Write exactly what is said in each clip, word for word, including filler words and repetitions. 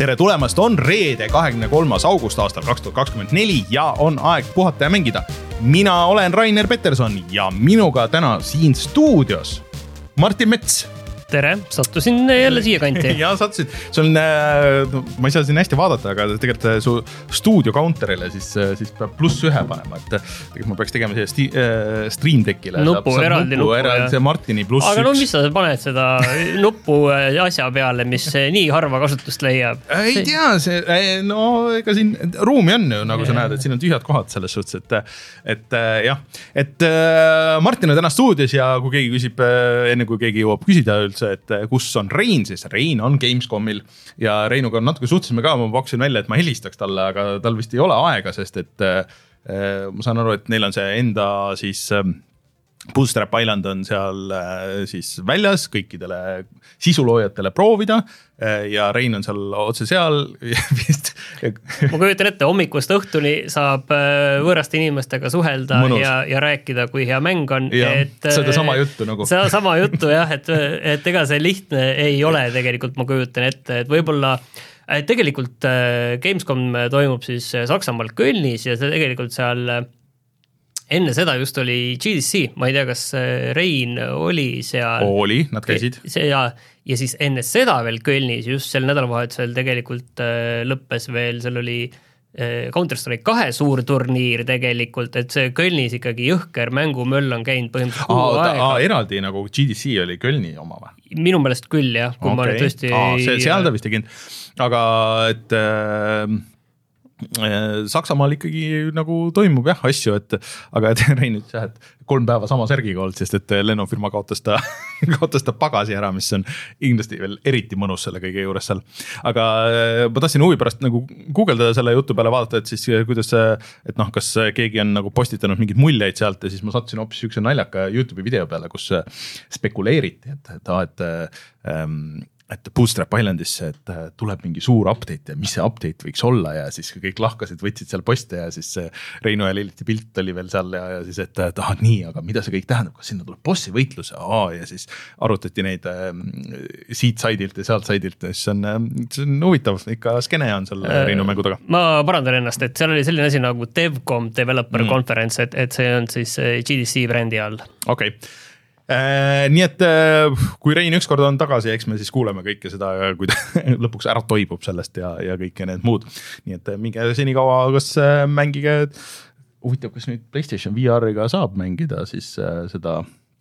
tere tulemast, on reede kahekümne kolmas august aastal kaks tuhat kakskümmend neli ja on aeg puhata ja mängida. Mina olen Rainer Peterson ja minuga täna siin stuudios Martin Mets. Tere, sattusin jälle siia kanti. ja sattusin, see on, no, ma ei saa siin hästi vaadata, aga tegelikult su stuudio counterile siis, siis peab pluss ühe panema, et tegelikult ma peaks tegema siia sti, äh, stream deckile. Nuppu, saab, eraldi nuppu. Eraldi, see Martini pluss aga üks. no mis sa paned seda nuppu asja peale, mis nii harva kasutust leiab? Ei tea, see, no ega siin ruumi on ju, nagu sa näed, et siin on tühjad kohad selles suhtes, et, et jah, et Martin on täna stuudios ja kui keegi küsib, enne kui keegi jõuab küsida üldse, et kus on Rein, siis Rein on Gamescomil ja Reinuga on natuke suhtlesime ka, ma pakkusin välja, et ma helistaks talle, aga tal vist ei ole aega, sest et äh, ma saan aru, et neil on see enda siis äh, Bootstrap Island on seal äh, siis väljas kõikidele sisuloojatele proovida äh, ja Rein on seal otse seal vist. ma kujutan ette, hommikust õhtuni saab äh, võõraste inimestega suhelda ja, ja rääkida, kui hea mäng on. Ja, et, seda sama juttu nagu. Seda sama juttu jah, et, et ega see lihtne ei ole tegelikult, ma kujutan ette, et võib-olla et tegelikult äh, Gamescom toimub siis Saksamaal Kölnis ja see tegelikult seal enne seda just oli G D C, ma ei tea, kas Rein oli seal. Oli, nad käisid. See, ja, ja siis enne seda veel Kölnis, just sel nädalavahetusel tegelikult äh, lõppes veel, seal oli äh, Counter-Strike kahe suur turniir tegelikult, et see Kölnis ikkagi jõhker mängumöll on käinud põhimõtteliselt kuu aa, aega. Aa, eraldi nagu G D C oli Kölni oma või? Minu meelest küll jah, kui okay. ma nüüd tõesti aa, see, seal ta vist tegin, aga et äh, Saksamaal ikkagi nagu toimub jah asju, et aga et Rein ütles jah, et kolm päeva sama särgiga olnud, sest et lennufirma kaotas ta, kaotas ta pagasi ära, mis on kindlasti veel eriti mõnus selle kõige juures seal. Aga ma tahtsin huvi pärast nagu guugeldada selle jutu peale vaadata, et siis kuidas, et noh, kas keegi on nagu postitanud mingid muljeid sealt ja siis ma sattusin hoopis ükse naljaka YouTube'i video peale, kus spekuleeriti, et, et, et ähm, et Bootstrap Islandisse, et tuleb mingi suur update ja mis see update võiks olla ja siis kõik lahkasid, võtsid seal poste ja siis Reinu ja Liliti pilt oli veel seal ja, ja siis, et ah, nii, aga mida see kõik tähendab, kas sinna tuleb bossi võitluse aa, ja siis arutati neid äh, siit saidilt ja sealt saidilt, siis on, see on huvitav, ikka skene on seal äh, Reinu mängu taga. Ma parandan ennast, et seal oli selline asi nagu DevCom Developer mm. Conference, et, et see on siis G D C brändi all. Okei. Okay. Äh, nii et äh, kui Rein ükskord on tagasi, eks me siis kuuleme kõike seda, kui ta lõpuks ära toibub sellest ja, ja kõike need muud. Nii et minge senikaua, kas äh, mängige, huvitav, kas nüüd PlayStation V R-iga saab mängida siis äh, seda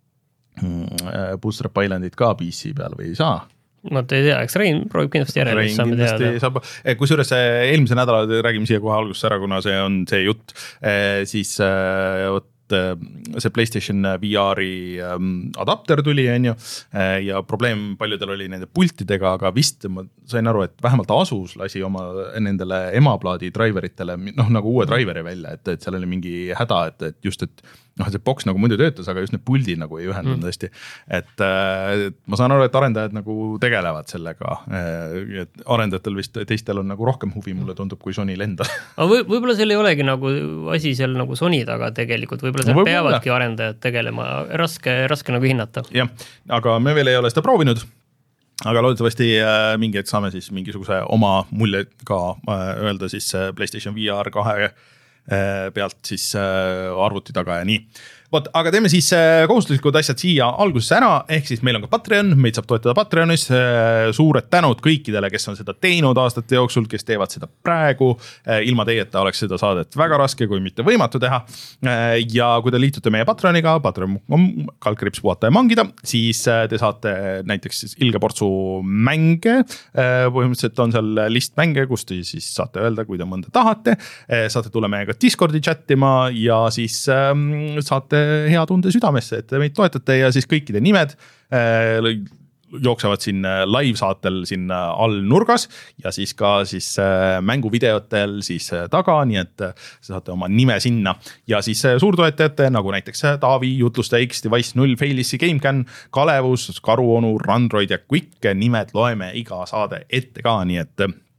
äh, Bootstrap Islandit ka P C peal või ei saa? Ma ei tea, eks Rein proovib kindlasti järele. Rein kindlasti saab, kui suures eelmise nädala, räägime siia kohe alguses ära, kuna see on see jutt, äh, siis äh, võt, see PlayStation V R-i adapter tuli on ju, ja probleem paljudel oli nende pultidega, aga vist ma sain aru, et vähemalt Asus lasi oma nendele emaplaadi driveritele noh, nagu uue driveri välja, et, et seal oli mingi häda, et, et just, et noh, see boks nagu muidu töötas, aga just need puldid nagu ei ühendanud mm. tõesti. Et, et ma saan aru, et arendajad nagu tegelevad sellega, et arendajatel vist teistel on nagu rohkem huvi, mulle tundub, kui Sonyl enda. Või, võib-olla seal ei olegi nagu asi seal nagu Sony taga tegelikult, võib-olla seal no, võib peavadki arendajad tegelema, raske, raske nagu hinnata. Jah, aga me veel ei ole seda proovinud, aga loodetavasti äh, mingi hetk saame siis mingisuguse oma mulje ka äh, öelda siis PlayStation V R kahe pealt siis arvuti taga ja nii. Võt, aga teeme siis kohustuslikud asjad siia alguses ära, ehk siis meil on ka Patreon, meid saab toetada Patreonis, suured tänud kõikidele, kes on seda teinud aastate jooksul, kes teevad seda praegu, ilma teieta oleks seda saadet väga raske, kui mitte võimatu teha, ja kui te liitute meie Patreoniga, Patreon kalkrips puhata ja mangida, siis te saate näiteks siis ilge portsu mänge, põhimõtteliselt on seal list mänge, kus te siis saate öelda, kui te mõnda tahate, saate tulla meiega Discordi chattima ja siis saate hea tunde südamesse, et meid toetate ja siis kõikide nimed äh, jooksevad siin live saatel siin all nurgas ja siis ka siis äh, mänguvideotel siis äh, taga, nii et äh, saate oma nime sinna ja siis äh, suurtoetajate nagu näiteks äh, Taavi, Jutlusta X, Device null, Failissi, GameCAN, Kalevus, Karuonu, Randroid ja Quick nimed loeme iga saade ette ka, nii et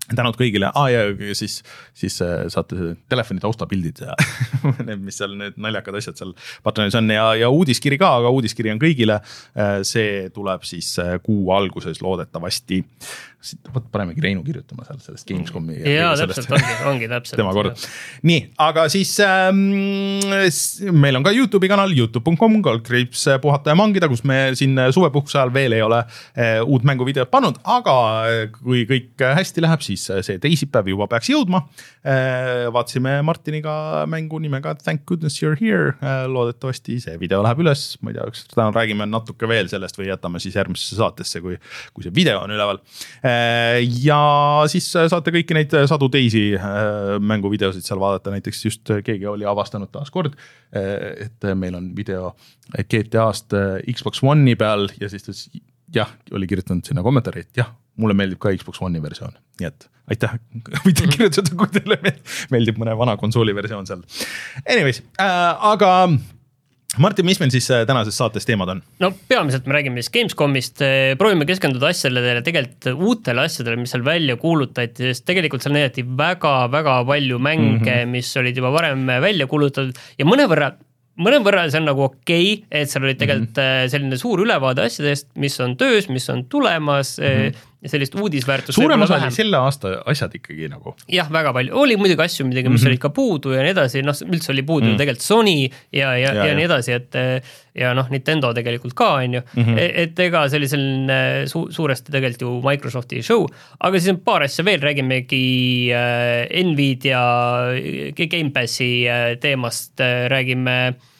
tänud kõigile ah, ja siis, siis saate telefoni taustapildid ja need, mis seal need naljakad asjad seal Patreonis on ja, ja uudiskiri ka, aga uudiskiri on kõigile. See tuleb siis kuu alguses loodetavasti. Võt panemegi Reinu kirjutama seal sellest Gamescomi. Ja täpselt ongi, ongi täpselt. Tema kord. Nii, aga siis ähm, meil on ka YouTube'i kanal youtube dot com kaldkriips puhata ja mangida, kus me siin suvepuhkuse ajal veel ei ole äh, uut mänguvideot pannud, aga kui kõik hästi läheb, siis see teisipäev juba peaks jõudma. Äh, vaatasime Martiniga mängu nimega Thank Goodness You're Here. Äh, loodetavasti see video läheb üles. Ma ei tea, kas täna räägime natuke veel sellest või jätame siis järgmisesse saatesse, kui, kui see video on üleval. Ja siis saate kõiki neid sadu teisi mänguvideosid seal vaadata, näiteks just keegi oli avastanud taas kord, et meil on video G T A-st Xbox One'i peal ja siis ta jah, oli kirjutanud sinna kommentaari, et jah, mulle meeldib ka Xbox One'i versioon, nii et aitäh, võite kirjutada, kui teile meeldib mõne vana konsooli versioon seal. Anyways, äh, aga Martin, mis meil siis tänases saates teemad on? No peamiselt me räägime siis Gamescomist, proovime keskenduda asjadele, tegelikult uutele asjadele, mis seal välja kuulutati, sest tegelikult seal näidati väga-väga palju mänge, mm-hmm. mis olid juba varem välja kuulutatud ja mõnevõrra mõnevõrra see on nagu okei, okay, et seal oli tegelikult mm-hmm. selline suur ülevaade asjadest, mis on töös, mis on tulemas mm-hmm. ja sellist uudisväärtust. Suurem osa oli selle aasta asjad ikkagi nagu. Jah, väga palju. Oli muidugi asju, midagi, mis mm-hmm. olid ka puudu ja nii edasi, noh, üldse oli puudu mm-hmm. tegelikult Sony ja, ja, ja, ja nii edasi, et ja noh, Nintendo tegelikult ka, on ju, mm-hmm. et ega see oli selline su- suuresti tegelikult ju Microsofti show, aga siis on paar asja veel, räägimegi äh, Nvidia Game Passi äh, teemast, äh, räägime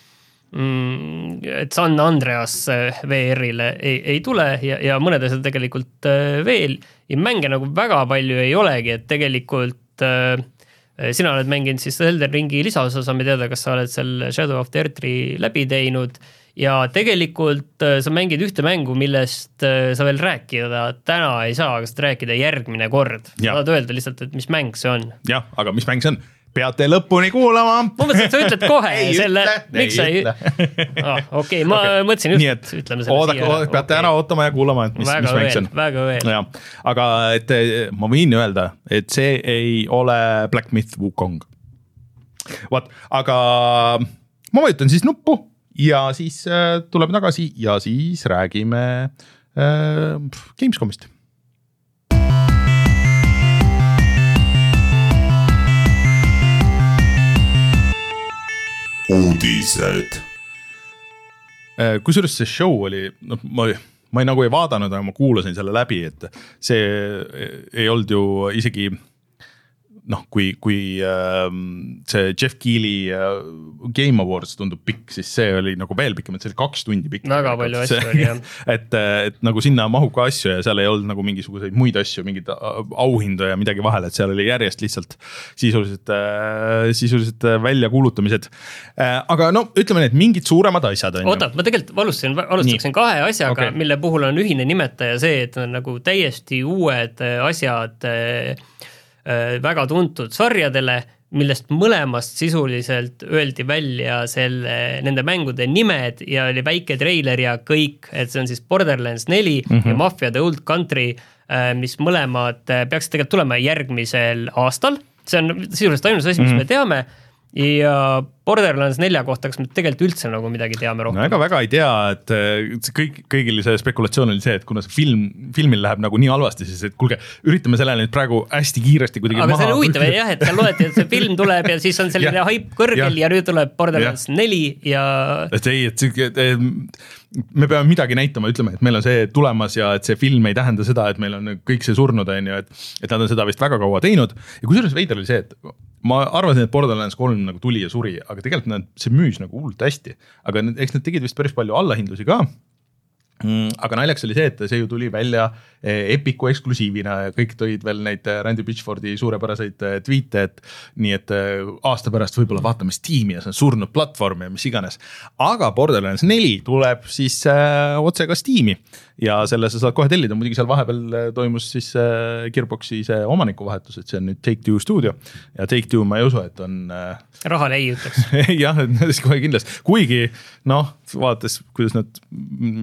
mm, et San Andreas V R-ile ei, ei tule ja, ja mõned asjad tegelikult äh, veel ja mänge nagu väga palju ei olegi, et tegelikult äh, sina oled mänginud siis Elden Ringi lisaosa, saame teada, kas sa oled seal Shadow of the Earthi läbi teinud ja tegelikult sa mängid ühte mängu, millest sa veel rääkida täna ei saa, aga saad rääkida järgmine kord. Saad öelda lihtsalt, et mis mäng see on. Jah, aga mis mäng see on? Peate lõpuni kuulama. Ma mõtlesin, et sa ütled kohe ei selle. Ütle, miks ei ütle. Ah, okei, okay, ma okay. mõtlesin just, nii et, ütleme selle oodake, siia. Oodake, peate okay. ära ootama ja kuulama, et mis, väga mis mäng see on. Väga veel. Ja, aga et, ma võin öelda, et see ei ole Black Myth Wukong. What? Aga ma vajutan siis nuppu ja siis äh, tuleb tagasi ja siis räägime äh, Gamescomist. Uudised. Kusjuures see show oli, no, ma, ma ei, nagu ei vaadanud, aga ma kuulasin selle läbi, et see ei olnud ju isegi noh, kui, kui äh, see Jeff Keighley äh, Game Awards tundub pikk, siis see oli nagu veel pikem, et see oli kaks tundi pikk. Väga palju asju oli, jah. Et, et nagu sinna mahub ka asju ja seal ei olnud nagu mingisuguseid muid asju, mingid auhindu ja midagi vahel, et seal oli järjest lihtsalt sisuliselt, äh, sisuliselt välja kuulutamised. Äh, aga no ütleme need mingid suuremad asjad on. Oota, ma tegelikult alustaksin, alustaksin kahe asjaga, okay. mille puhul on ühine nimetaja see, et on nagu täiesti uued asjad väga tuntud sarjadele, millest mõlemast sisuliselt öeldi välja selle, nende mängude nimed ja oli väike treiler ja kõik, et see on siis Borderlands neli mm-hmm. ja Mafia The Old Country, mis mõlemad peaks tegelikult tulema järgmisel aastal. See on sisuliselt ainus asi, mis mm-hmm. me teame ja Borderlands nelja kohta, kas me tegelikult üldse nagu midagi teame rohkem? No ega väga ei tea, et kõik, kõigil see spekulatsioon oli see, et kuna see film, filmil läheb nagu nii halvasti, siis et kuulge, üritame sellele nüüd praegu hästi kiiresti kuidagi aga maha. see on huvitav jah, et seal loeti, et see film tuleb ja siis on selline haip kõrgel ja, ja nüüd tuleb Borderlands neli ja... Et ei, et, et me peame midagi näitama, ütleme, et meil on see tulemas ja et see film ei tähenda seda, et meil on kõik see surnud, on ju, et, et nad on seda vist väga kaua teinud ja kusjuures veider oli see, et ma arvasin, et Borderlands kolm nagu tuli ja suri, aga tegelikult nad, see müüs nagu hullult hästi, aga need, eks nad tegid vist päris palju allahindlusi ka. Mm, aga naljaks oli see, et see ju tuli välja Epiku eksklusiivina ja kõik tõid veel neid Randy Pitchfordi suurepäraseid tweete, et nii et aasta pärast võib-olla vaatame Steam'i ja see on surnud platvorm ja mis iganes. Aga Borderlands neli tuleb siis äh, otse ka Steam'i ja selle sa saad kohe tellida, muidugi seal vahepeal toimus siis äh, Gearboxi see omanikuvahetus, et see on nüüd Take-Two stuudio ja Take-Two ma ei usu, et on äh... rahale ei ütleks. jah, kohe kindlasti, kuigi noh, vaadates, kuidas nad seda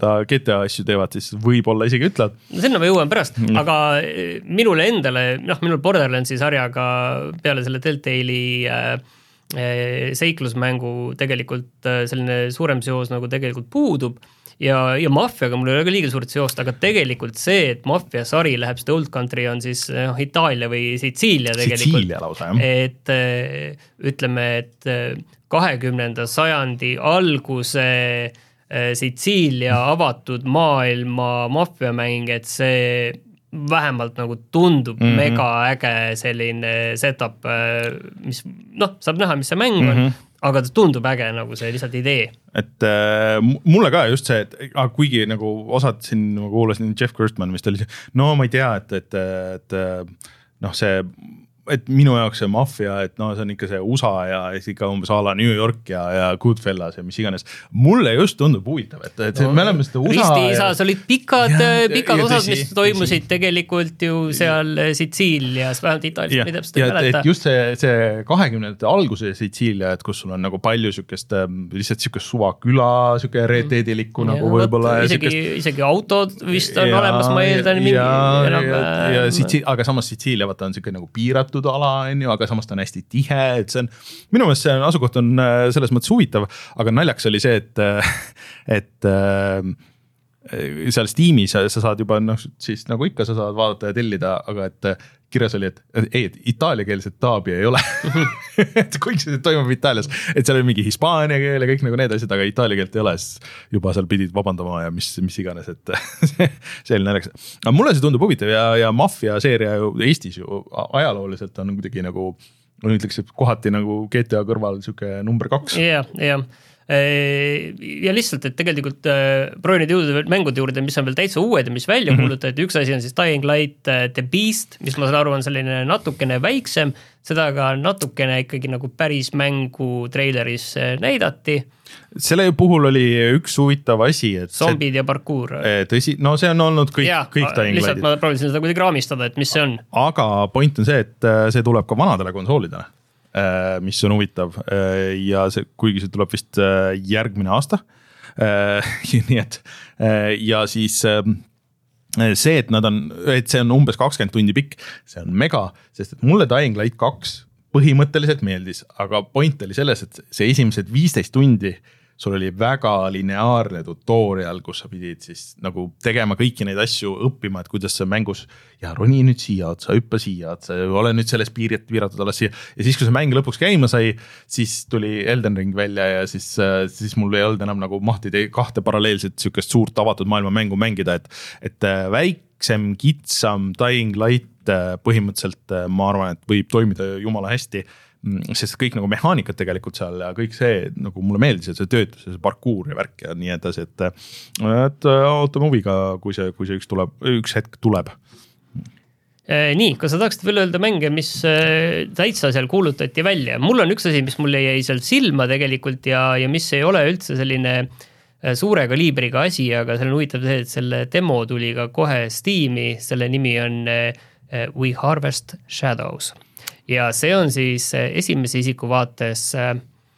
G T A asju teevad, siis võib-olla isegi ütlevad. No sinna ma jõuan pärast, mm. aga minule endale, noh, minul Borderlandsi sarjaga peale selle Telltale'i äh, seiklusmängu tegelikult äh, selline suurem seos nagu tegelikult puudub ja, ja Mafiaga mul ei ole ka liiga suurt seost, aga tegelikult see, et Mafia sari läheb seda Old Country on siis noh, Itaalia või Sitsiilia tegelikult. Sitsiilia lausa, jah. Et äh, ütleme, et kahekümnenda sajandi alguse Sitsiilia avatud maailma maffiamäng, et see vähemalt nagu tundub mm-hmm. mega äge selline setup, mis noh, saab näha, mis see mäng on, mm-hmm. aga ta tundub äge nagu see lihtsalt idee. Et äh, mulle ka just see, et ah, kuigi nagu osad siin ma kuulasin Jeff Gerstmann, mis ta oli, no ma ei tea, et, et, et noh, see et minu jaoks see Mafia, et no see on ikka see U S A ja ikka umbes ala New York ja, ja Goodfellas ja mis iganes. Mulle just tundub huvitav, et, et no, me oleme seda U S A Ristiisas ja... olid pikad, ja, pikad ja, osad, tõsi, mis toimusid tõsi. Tegelikult ju seal Sitsiilias, vähemalt Itaalias, ma ei täpselt ei mäleta. Just see, see kahekümnendate alguse Sitsiilia, et kus sul on nagu palju sükest, lihtsalt sükest suva küla, süke reeteedilikku mm. nagu võib-olla. Isegi, sükest... isegi autod vist on ja, olemas, ma eeldan. Ja, ja, ja, ja Sitsi... aga samas Sitsiilia vaata on süke nagu piiratud ala, on ju, aga samas ta on hästi tihe, et see on, minu meelest see asukoht on selles mõttes huvitav, aga naljaks oli see, et, et seal Steamis sa saad juba, noh, siis nagu ikka sa saad vaadata ja tellida, aga et kirjas oli, et ei, et itaaliakeelset taabi ei ole. et kõik see toimub Itaalias, et seal oli mingi hispaania keel ja kõik nagu need asjad, aga itaalia keelt ei ole, siis juba seal pidid vabandama ja mis, mis iganes, et see oli naljaks. Aga mulle see tundub huvitav ja, ja Mafia seeria ju Eestis ju ajalooliselt on kuidagi nagu, ma ütleks, et kohati nagu G T A kõrval siuke number kaks. Jah, jah. Ja lihtsalt, et tegelikult proovinud jõuda mängude juurde, mis on veel täitsa uued ja mis välja mm-hmm. kuulutati, üks asi on siis Dying Light The Beast, mis ma saan aru on selline natukene väiksem, seda ka natukene ikkagi nagu päris mängu treileris näidati. Selle puhul oli üks huvitav asi, et zombid ja parkour. Tõsi, no see on olnud kõik, ja, kõik Dying Lightid. Lihtsalt ma proovisin seda kuidagi raamistada, et mis see on. Aga point on see, et see tuleb ka vanadele konsoolidele. Mis on huvitav ja see, kuigi see tuleb vist järgmine aasta. Nii et ja siis see, et nad on, et see on umbes kakskümmend tundi pikk, see on mega, sest et mulle Dying Light kaks põhimõtteliselt meeldis, aga point oli selles, et see esimesed viisteist tundi sul oli väga lineaarne tutorial, kus sa pidid siis nagu tegema kõiki neid asju, õppima, et kuidas sa mängus ja roni nüüd siia otsa, hüppa siia otsa, ole nüüd selles piirit, piiratud alles siia. Ja siis, kui see mäng lõpuks käima sai, siis tuli Elden Ring välja ja siis, siis mul ei olnud enam nagu mahti kahte paralleelset sükest suurt avatud maailma mängu mängida, et, et väiksem, kitsam Dying Light põhimõtteliselt ma arvan, et võib toimida jumala hästi, sest kõik nagu mehaanikad tegelikult seal ja kõik see nagu mulle meeldis, et see töötas, see parkour ja värk ja nii edasi, et, et ootame huviga, kui see, kui see üks, tuleb, üks hetk tuleb. Nii, kas sa tahaksid veel öelda mänge, mis täitsa seal kuulutati välja? Mul on üks asi, mis mulle jäi seal silma tegelikult ja, ja mis ei ole üldse selline suure kaliibriga asi, aga seal on huvitav see, et selle demo tuli ka kohe Steam'i, selle nimi on We Harvest Shadows. Ja see on siis esimese isiku vaates äh,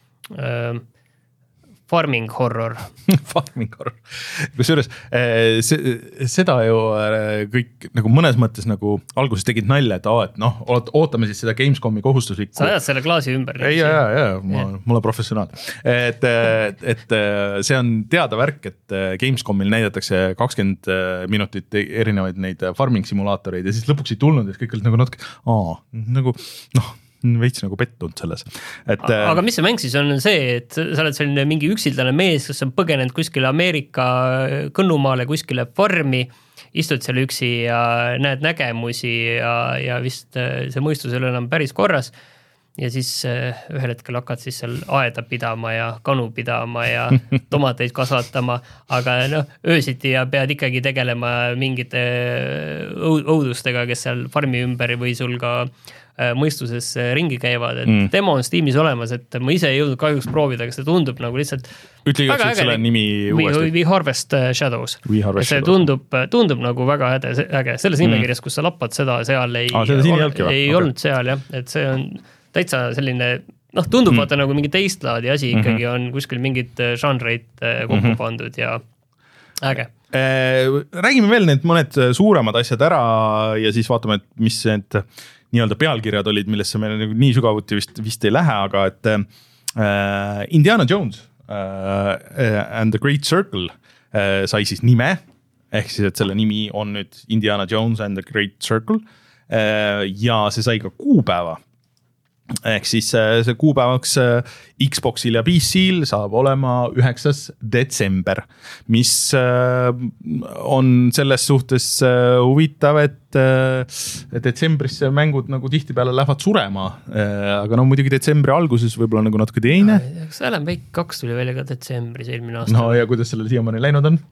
farming horror. farming horror. Kusjuures seda ju kõik nagu mõnes mõttes nagu alguses tegid nalja, et, aa, et noh, ootame siis seda Gamescomi kohustuslikku. Sa ajad selle klaasi ümber. Ei, ja, ja, ja, ma, ma olen professionaal. Et, et see on teada värk, et Gamescomil näidatakse kakskümmend minutit erinevaid neid farming simulaatoreid ja siis lõpuks ei tulnud ja kõik olid nagu natuke, aa, nagu noh, veits nagu pettunud selles. Et, aga mis see mäng siis on see, et sa oled selline mingi üksildane mees, kes on põgenenud kuskile Ameerika kõnnumaale kuskile farmi, istud seal üksi ja näed nägemusi ja, ja vist see mõistus ei ole enam päris korras ja siis ühel hetkel hakkad siis seal aeda pidama ja kanu pidama ja tomateid kasvatama, aga noh, öösiti ja pead ikkagi tegelema mingite õudustega, kes seal farmi ümber või sul ka mõistuses ringi käivad, et mm. demo on Steamis olemas, et ma ise ei jõudnud kahjuks proovida, aga see tundub nagu lihtsalt ütle igaks, et selle nimi uuesti. We Harvest Shadows. We Harvest see Shadows. Tundub, tundub nagu väga äge, äge. Selles nimekirjas, kus sa lappad seda, seal ei, ah, ei, ol, ei okay. olnud seal, jah, et see on täitsa selline, noh, tundub mm. vaata nagu mingi teist laadi asi, ikkagi mm-hmm. on kuskil mingid žanreid kokku mm-hmm. pandud ja Äge. Räägime veel need mõned suuremad asjad ära ja siis vaatame, et mis need nii-öelda pealkirjad olid, millesse me nii sügavuti vist, vist ei lähe, aga et äh, Indiana Jones uh, and the Great Circle uh, sai siis nime, ehk siis, et selle nimi on nüüd Indiana Jones and the Great Circle uh, ja see sai ka kuupäeva. Ehk siis see kuupäevaks Xboxil ja P C-l saab olema üheksas detsember, mis on selles suhtes huvitav, et detsembris mängud nagu tihtipeale lähevad surema, aga no muidugi detsembri alguses võib-olla nagu natuke teine. Kas Alan Wake kaks tuli välja ka detsembris eelmine aasta? No ja kuidas sellele siiamaani läinud on?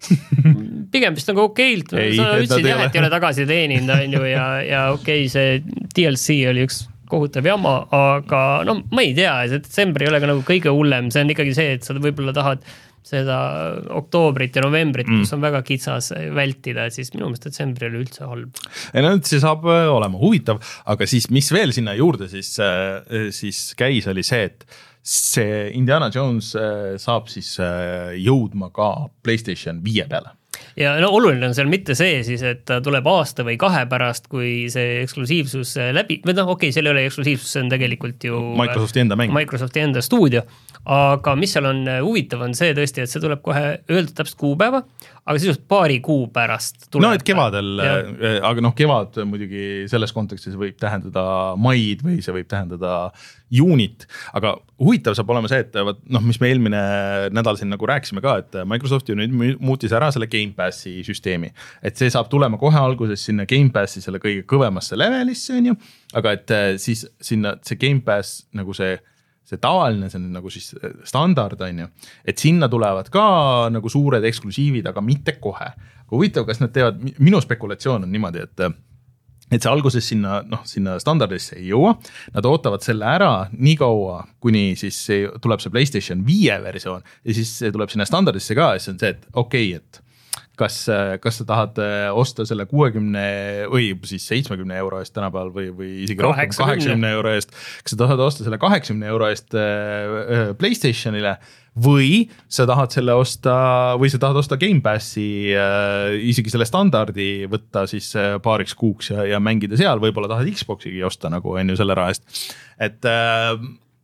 Pigem vist nagu okeilt, sa ütlesid jah, et ei ole tagasi teeninud on ju, ja, ja okei, see D L C oli üks kohutav jama, aga no ma ei tea, see detsembri ei ole ka nagu kõige hullem, see on ikkagi see, et sa võib-olla tahad seda oktoobrit ja novembrit, mm. kus on väga kitsas vältida, siis minu meelest detsembri oli üldse halb. Ja no, see saab olema huvitav, aga siis mis veel sinna juurde siis, siis käis oli see, et see Indiana Jones saab siis jõudma ka PlayStation viie peale. Ja no oluline on seal mitte see siis, et ta tuleb aasta või kahe pärast, kui see eksklusiivsus läbi, või noh, okei, seal ei ole eksklusiivsus, see on tegelikult ju Microsofti enda mäng. Microsofti enda stuudio, aga mis seal on huvitav on see tõesti, et see tuleb kohe öelda täpselt kuupäeva, aga siis just paari kuu pärast tuleb. No, et kevadel, ja. aga noh, kevad muidugi selles kontekstis võib tähendada maid või see võib tähendada juunit, aga huvitav saab olema see, et noh, mis me eelmine nädal siin nagu rääkisime ka, et Microsoft ju nüüd muutis ära selle Game Passi süsteemi, et see saab tulema kohe alguses sinna Game Passi selle kõige kõvemasse levelisse, on ju, aga et siis sinna see Game Pass nagu see see tavaline, see on nagu siis standard, on ju, et sinna tulevad ka nagu suured eksklusiivid, aga mitte kohe. Aga huvitav, kas nad teevad, minu spekulatsioon on niimoodi, et et see alguses sinna, noh, sinna standardisse ei jõua, nad ootavad selle ära nii kaua, kuni siis see, tuleb see PlayStation viie versioon ja siis see tuleb sinna standardisse ka ja siis on see, et okei, okay, et kas, kas sa tahad osta selle kuuekümne või siis seitsmekümne euro eest tänapäeval või, või isegi rohkem kaheksakümne euro eest, kas sa tahad osta selle kaheksakümne euro eest PlayStationile või sa tahad selle osta või sa tahad osta Game Passi äh, isegi selle standardi võtta siis paariks kuuks ja, ja mängida seal, võib-olla tahad Xboxigi osta nagu enne selle raha eest, et äh,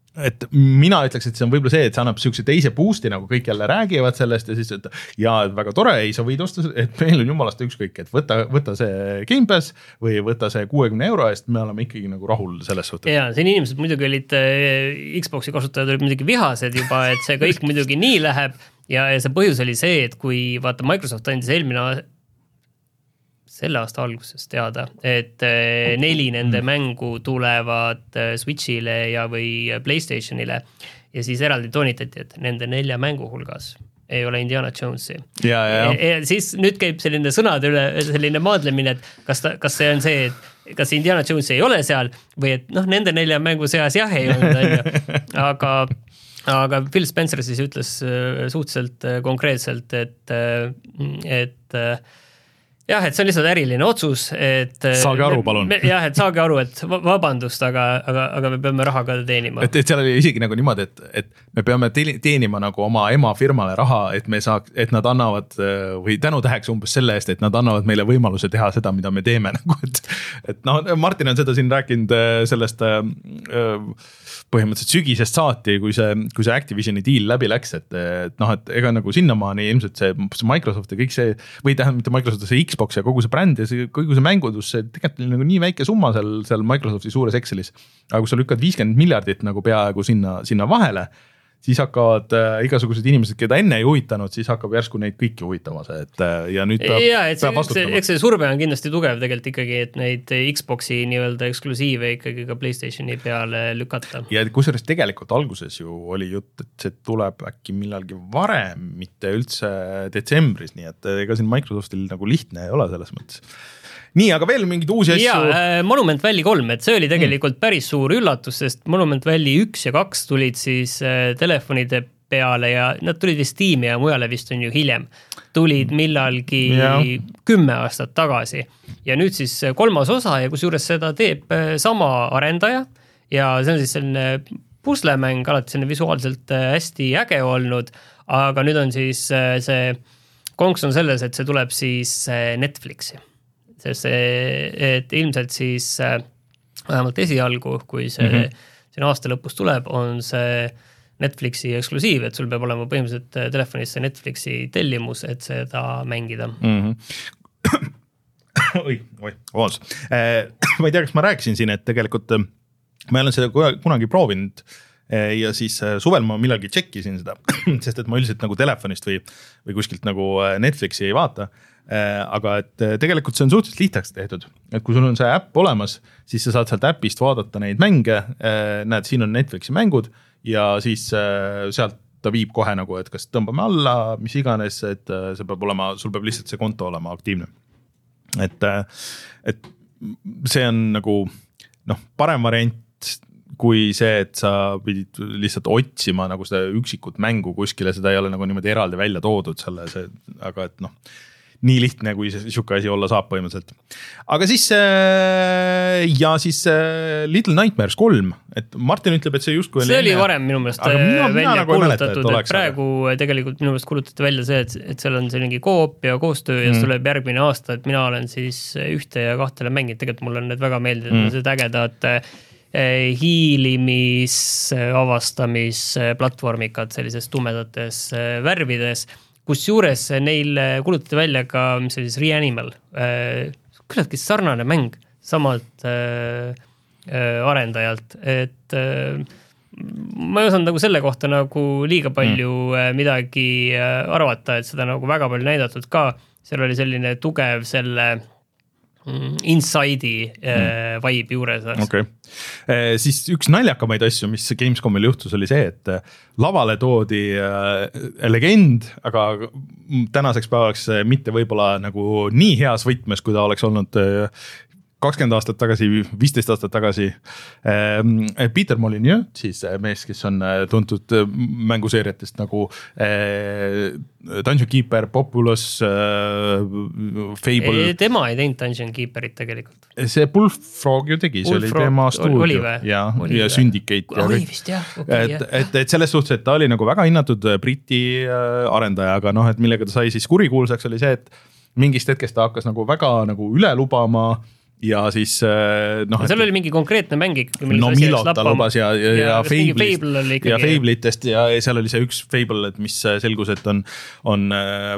et mina ütleks, et see on võib-olla see, et see annab sükse teise boost'i, nagu kõik jälle räägivad sellest ja siis, et ja väga tore, ei, sa võid osta, et meil on jumalast ükskõik, et võta, võta see Game Pass või võta see kuuekümne euro eest, me oleme ikkagi nagu rahul selles suhtes. Ja, siin inimesed muidugi olid, Xboxi kasutajad olid muidugi vihased juba, et see kõik muidugi nii läheb ja, ja see põhjus oli see, et kui vaata Microsoft andis eelmine selle aasta alguses teada, et neli nende mängu tulevad Switchile ja või PlayStationile ja siis eraldi toonitati, et nende nelja mängu hulgas ei ole Indiana Jonesi. Ja, ja, ja. Ja siis nüüd käib selline sõnade üle, selline maadlemine, et kas, ta, kas see on see, et kas Indiana Jones ei ole seal või et noh, nende nelja mängu seas jah ei olnud, aga aga Phil Spencer siis ütles suhteliselt konkreetselt, et et jah, et see on lihtsalt äriline otsus, et saage aru, palun. Jah, et saage aru, et vabandust, aga, aga, aga me peame raha ka teenima. Et, et seal oli isegi nagu niimoodi, et, et me peame teenima nagu oma ema firmale raha, et me saaks, et nad annavad või tänutäheks umbes selle eest, et nad annavad meile võimaluse teha seda, mida me teeme. Nagu, et, et noh, Martin on seda siin rääkinud sellest põhimõtteliselt sügisest saati, kui see, kui see Activisioni deal läbi läks, et, et noh, et ega nagu sinnamaani ilmselt see, see Microsoft ja kõik see, või tähendab mitte Microsoft, see Xbox ja kogu see bränd ja see, kogu see mängudus, see tegelikult oli nagu nii väike summa seal, seal Microsofti suures Excelis, aga kui sa lükkad viiskümmend miljardit nagu peaaegu sinna, sinna vahele, siis hakkavad äh, igasugused inimesed, keda enne ei huvitanud, siis hakkab järsku neid kõiki huvitama see, et äh, ja nüüd peab, ja, et see, peab vastutama. Eks see surve on kindlasti tugev tegelikult ikkagi, et neid Xboxi nii-öelda eksklusiive ikkagi ka PlayStationi peale lükata. Ja kusjuures tegelikult alguses ju oli jutt, et see tuleb äkki millalgi varem, mitte üldse detsembris, nii et ega siin Microsoftil nagu lihtne ei ole selles mõttes. Nii, aga veel mingid uusi asju. Ja, Monument Valley kolm, et see oli tegelikult päris suur üllatus, sest Monument Valley üks ja kaks tulid siis telefonide peale ja nad tulid vist Steam'i ja mujale vist on ju hiljem. Tulid millalgi ja. kümme aastat tagasi. Ja nüüd siis kolmas osa ja kus juures seda teeb sama arendaja ja see on siis selline puslemäng, alati selline visuaalselt hästi äge olnud, aga nüüd on siis see konks on selles, et see tuleb siis Netflixi. Sest see, et ilmselt siis vähemalt esialgu, kui see mm -hmm. siin aasta lõpus tuleb, on see Netflixi eksklusiiv, et sul peab olema põhimõtteliselt telefonis see Netflixi tellimus, et seda mängida. Mm -hmm. oi, oi, oos. Ma ei tea, kas ma rääkisin siin, et tegelikult ma olen seda kunagi proovinud ja siis suvel ma millalgi tšekkisin seda, sest et ma üldiselt nagu telefonist või, või kuskilt nagu Netflixi ei vaata, aga et tegelikult see on suhteliselt lihtsaks tehtud, et kui sul on see äpp olemas, siis sa saad sealt äpist vaadata neid mänge, näed, siin on Netflixi mängud ja siis sealt ta viib kohe nagu, et kas tõmbame alla, mis iganes, et see peab olema, sul peab lihtsalt see konto olema aktiivne. Et, et see on nagu noh, parem variant kui see, et sa pidid lihtsalt otsima nagu seda üksikut mängu kuskile, seda ei ole nagu niimoodi eraldi välja toodud selle, see, aga et noh, nii lihtne, kui see siuke asi olla saab põhimõtteliselt. Aga siis ja siis Little Nightmares kolm, et Martin ütleb, et see justkui see oli enne... varem minu meelest mina, välja mina kuulutatud, nagu et praegu aga. Tegelikult minu meelest kuulutati välja see, et, et seal on see mingi koop ja koostöö ja mm. tuleb järgmine aasta, et mina olen siis ühte ja kahtele mänginud, tegelikult mulle on need väga meeldinud, mm. see ägedad hiilimis, avastamis platvormikad sellises tumedates värvides, kus juures neil kulutati välja ka, mis oli siis Reanimal, küllaltki sarnane mäng samalt arendajalt, et ma ei osanud nagu selle kohta nagu liiga palju mm. midagi arvata, et seda nagu väga palju näidatud ka, seal oli selline tugev selle Inside'i mm. vibe juures. Okay. Siis üks naljakamaid asju, mis Gamescomil juhtus, oli see, et lavale toodi legend, aga tänaseks päevaks mitte võib-olla nagu nii heas võtmes, kui ta oleks olnud kakskümmend aastat tagasi, viisteist aastat tagasi. Peter Molyneux, siis mees, kes on tuntud mänguseeriatest nagu Dungeon Keeper, Populous, Fable. Tema ei teinud Dungeon Keeperit tegelikult. See Bullfrog ju tegi, see oli tema stuudio ja, ja Syndicate. Oli vist jah. Okay, et, et, et selles suhtes, et ta oli nagu väga hinnatud Briti arendaja, aga noh, et millega ta sai siis kurikuulsaks oli see, et mingist hetkest ta hakkas nagu väga nagu üle lubama ja siis noh, seal oli mingi konkreetne mäng ikkagi, no Milot ta lubas ja, ja, ja, ja Fable'ist ja Fable'itest ja seal oli see üks Fable, et mis selgus, et on, on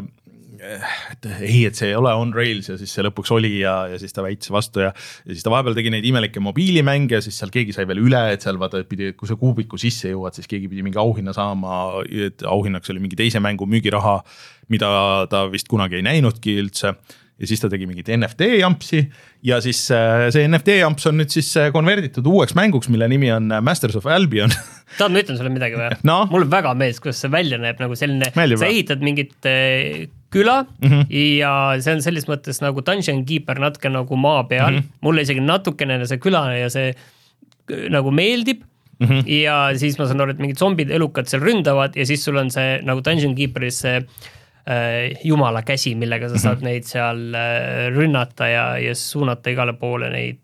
et ei, et see ei ole on Rails ja siis see lõpuks oli ja, ja siis ta väitis vastu ja, ja siis ta vahepeal tegi neid imelikke mobiilimänge ja siis seal keegi sai veel üle, et seal vaata, et pidi, kui sa kuubiku sisse jõuad, siis keegi pidi mingi auhinna saama, et auhinnaks oli mingi teise mängu müügiraha, mida ta vist kunagi ei näinudki üldse. Ja siis ta tegi mingit N F T-jampsi ja siis see N F T-jamps on nüüd siis konverditud uueks mänguks, mille nimi on Masters of Albion. Taad, ma ütlen sulle midagi või? No? Mul väga meeldis, kuidas see välja näeb nagu selline, sa ehitad mingit küla mm -hmm. ja see on selles mõttes nagu Dungeon Keeper natuke nagu maa peal. Mm -hmm. Mulle isegi natukene see küla ja see nagu meeldib. Mm -hmm. Ja siis ma saan aru, et mingid zombid elukad seal ründavad ja siis sul on see nagu Dungeon Keeperis see jumala käsi, millega sa saad neid seal rünnata ja, ja suunata igale poole neid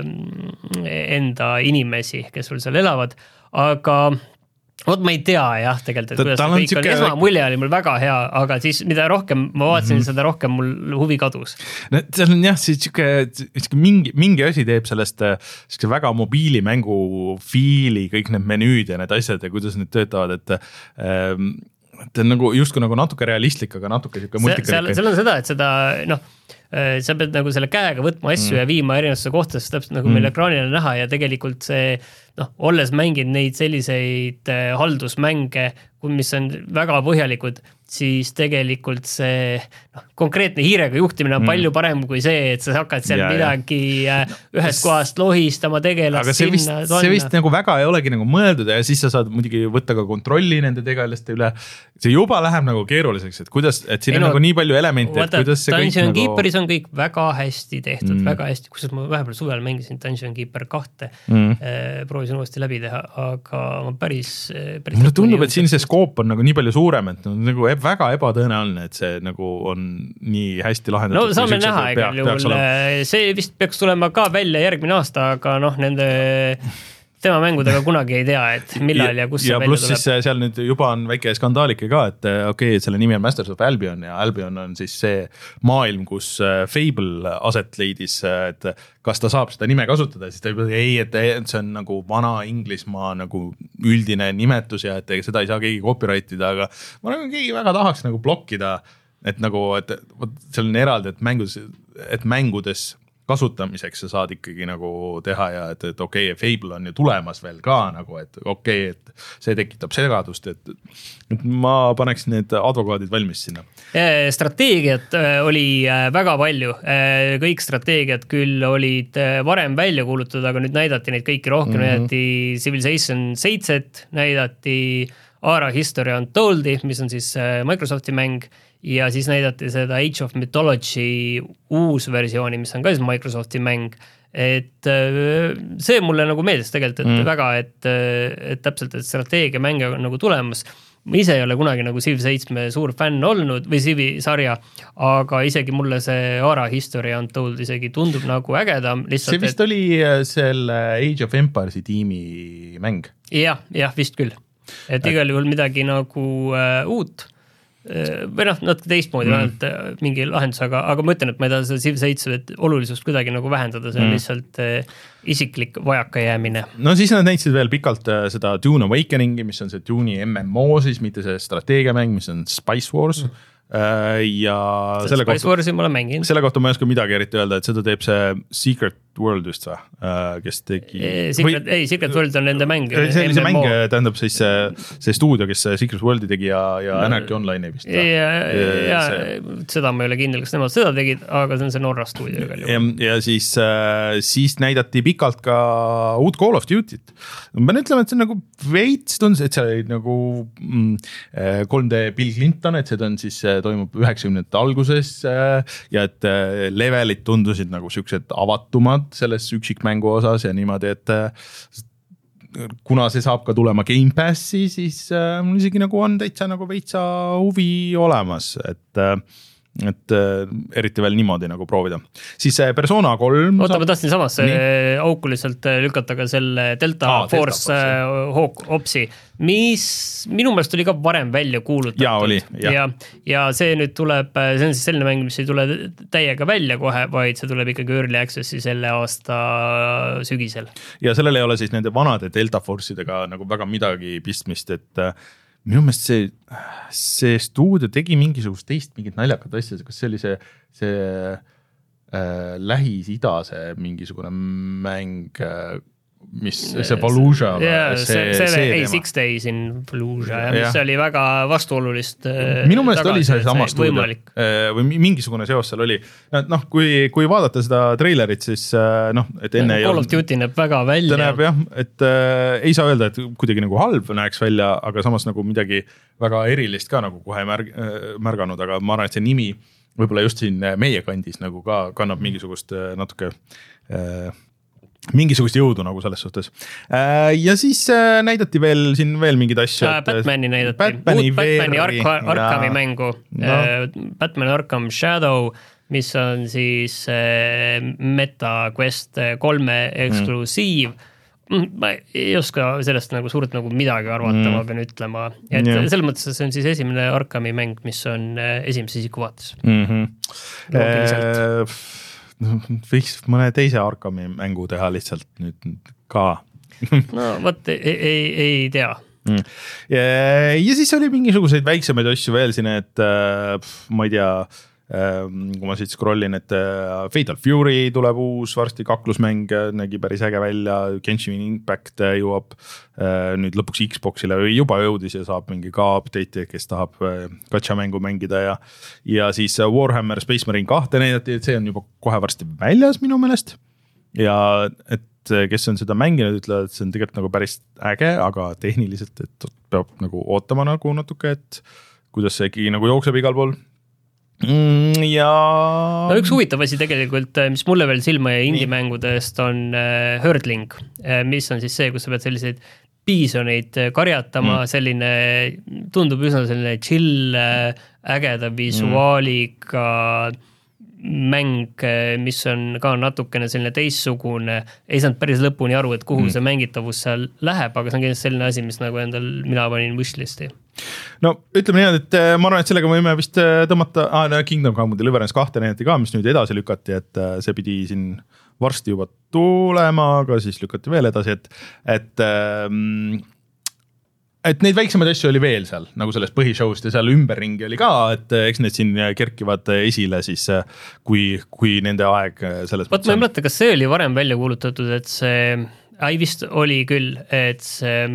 enda inimesi, kes sul seal elavad, aga vot ma ei tea jah, tegelikult, et kuidas see kõik on, esmamulje oli mul väga hea, aga siis mida rohkem ma vaatasin, mm-hmm. seda rohkem mul huvi kadus. No, seal on jah, siis mingi, mingi asi teeb sellest väga mobiilimängu fiili, kõik need menüüd ja need asjad ja kuidas need töötavad, et ähm, et on nagu justkui nagu natuke realistlik, aga natuke siuke multikalik. Seal, seal on seda, et seda noh, sa pead nagu selle käega võtma asju mm. ja viima erinevasse kohtadesse täpselt nagu mm. meil ekraanile näha ja tegelikult see noh, olles mängid neid selliseid haldusmänge, mis on väga põhjalikud, siis tegelikult see noh, konkreetne hiirega juhtimine on mm. palju parem kui see, et sa hakkad seal ja, midagi ja. ühest kohast lohistama tegelast aga see sinna. Vist, see vist nagu väga ei olegi nagu mõeldud ja siis sa saad muidugi võtta ka kontrolli nende tegelaste üle. See juba läheb nagu keeruliseks, et kuidas, et siin ei on no, nagu nii palju elemente, et kuidas see kõik Dungeon nagu... Keeperis on kõik väga hästi tehtud, mm. väga hästi, kusjuures ma vähepeal suvel mängisin Dungeon Keeper kahte, mm. proovisin uuesti läbi teha, aga ma päris, päris mulle tundub, et siin see skoop on nagu nii palju suurem, et nagu väga ebatõenäoline, et see nagu on nii hästi lahendatud. No saame näha igal juhul, see vist peaks tulema ka välja järgmine aasta, aga noh, nende tema mängudega kunagi ei tea, et millal ja, ja kus ja see välja tuleb. Ja pluss siis seal nüüd juba on väike skandaalike ka, et okei okay,, selle nimi on Masters of Albion ja Albion on siis see maailm, kus Fable aset leidis, et kas ta saab seda nime kasutada, siis ta juba ei, et see on nagu vana Inglismaa nagu üldine nimetus ja et seda ei saa keegi copyrightida, aga ma nagu keegi väga tahaks nagu blokkida, et nagu, et seal on eraldi, et mängus, et mängudes kasutamiseks sa saad ikkagi nagu teha ja et, et okei okay,, Fable on ju tulemas veel ka nagu, et okei okay,, et see tekitab segadust, et, et ma paneks need advokaadid valmis sinna. Strateegiat oli väga palju, kõik strateegiad küll olid varem välja kuulutatud, aga nüüd näidati neid kõiki rohkem, mm-hmm. näidati Civilization seitset, näidati Ara History Untoldi, mis on siis Microsofti mäng, ja siis näidati seda Age of Mythology uus versiooni, mis on ka siis Microsofti mäng, et see mulle nagu meeldis tegelikult, et mm. väga, et, et täpselt, et strateegia mänge on nagu tulemas. Ma ise ei ole kunagi nagu Civ seitse suur fänn olnud või Civi sarja, aga isegi mulle see Ara History Untold isegi tundub nagu ägedam. Lihtsalt, see vist et... oli selle Age of Empires'i tiimi mäng. Jah, jah, vist küll. Et igal juhul midagi nagu uh, uut. Või noh, natuke teistmoodi mm. vähemalt mingi lahendus, aga, aga ma ütlen, et ma ei taha seda Civ seitse olulisust kuidagi nagu vähendada, see on mm. lihtsalt eh, isiklik vajaka jäämine. No siis nad näitasid veel pikalt seda Dune Awakeningi, mis on see Dune'i M M O siis, mitte see strateegiamäng, mis on Spice Wars mm. ja see selle Spice Warsi ma olen mänginud. Selle kohta ma ei oska midagi eriti öelda, et seda teeb see Secret World just või, kes tegi Secret, või... ei, Secret World on nende mäng see oli see mäng, tähendab siis see, see stuudio, kes Secret Worldi tegi ja, ja Anarchy Online vist ja, ja, ja see... seda ma ei ole kindel, kas nemad seda tegid, aga see on see Norra stuudio ja, ja siis, siis näidati pikalt ka uut Call of Duty't. Ma pean ütlema, et see on nagu veits tundus, et see oli nagu kolm D Bill Clinton, et see on siis toimub üheksakümnendate alguses ja et levelid tundusid nagu siuksed avatumad selles üksikmängu osas ja niimoodi, et kuna see saab ka tulema Game Passi, siis mul isegi nagu on täitsa nagu veitsa huvi olemas, et et eriti veel niimoodi nagu proovida. Siis Persona kolm Oota, saab... ma tahtsin samas aukuliselt lükata ka selle Delta Aa, Force, Delta Force Opsi, mis minu meelest oli ka varem välja kuulutatud. Ja, oli, ja. Ja, ja see nüüd tuleb, see on siis selline mäng, mis ei tule täiega välja kohe, vaid see tuleb ikkagi Early Accessi selle aasta sügisel. Ja sellel ei ole siis nende vanade Delta Force'idega nagu väga midagi pistmist, et minu meelest see, see stuudio tegi mingisugust teist mingit naljakat asja, kas see oli see, see äh, Lähis-Ida see mingisugune mäng, mis see Fallujah yeah, see, see, see ei, Six Days in Fallujah, mis yeah. oli väga vastuolulist minu meelest oli see sama stuudio või mingisugune seos seal oli, noh, kui, kui vaadata seda treilerit, siis noh, et enne Call of Duty näeb väga välja ta näeb jah, et äh, ei saa öelda, et kuidagi nagu halb näeks välja, aga samas nagu midagi väga erilist ka nagu kohe märg, märganud, aga ma arvan, et see nimi võib-olla just siin meie kandis nagu ka kannab mingisugust natuke äh, mingisugust jõudu nagu selles suhtes. Ja siis näidati veel siin veel mingid asju. Batmani näidati. Batmani, Uut Batmani Ark- Arkami mängu. No. Batman Arkham Shadow, mis on siis Meta Quest kolme eksklusiiv. Mm. Ma ei oska sellest nagu suurt nagu midagi arvata, mm. ma pean ütlema. Et yeah. selles mõttes see on siis esimene Arkami mäng, mis on esimese isiku vaates. Mm-hmm. Loogiliselt. E võiks mõne teise Arkami mängu teha lihtsalt nüüd ka. no võt, ei, ei, ei tea. Mm. Ja, ja siis oli mingisuguseid väiksemaid asju veel siin, et ma ei tea, kui ma siit scrollin, et Fatal Fury tuleb uus varsti kaklusmäng, nägi päris äge välja, Genshin Impact jõuab nüüd lõpuks Xboxile või juba jõudis ja saab mingi ka update'i, kes tahab gacha mängu mängida ja, ja siis Warhammer Space Marine kahte näidati, et see on juba kohe varsti väljas minu meelest ja et kes on seda mänginud, ütlevad, et see on tegelikult nagu päris äge, aga tehniliselt, et peab nagu ootama nagu natuke, et kuidas see ikkagi nagu jookseb igal pool. Mm, ja... no üks huvitav asi tegelikult, mis mulle veel silma ja indie-mängudest on uh, Herdling, uh, mis on siis see, kus sa pead selliseid piisoneid karjatama, mm. selline tundub üsna selline chill, uh, ägeda visuaaliga, mäng, mis on ka natukene selline teistsugune, ei saanud päris lõpuni aru, et kuhu mm. see mängitavus seal läheb, aga see on kindlasti selline asi, mis nagu endal mina panin wishlisti. No ütleme nii, et ma arvan, et sellega võime vist tõmmata ah, no, Kingdom Come Deliverance kahte näidati ka, mis nüüd edasi lükati, et see pidi siin varsti juba tulema, aga siis lükati veel edasi, et, et ähm, et neid väiksemaid asju oli veel seal, nagu sellest põhishowst ja seal ümberringi oli ka, et eks need siin kerkivad esile siis, kui, kui nende aeg selles Võt, ma ei mõtleta, kas see oli varem välja kuulutatud, et see, ei vist oli küll, et see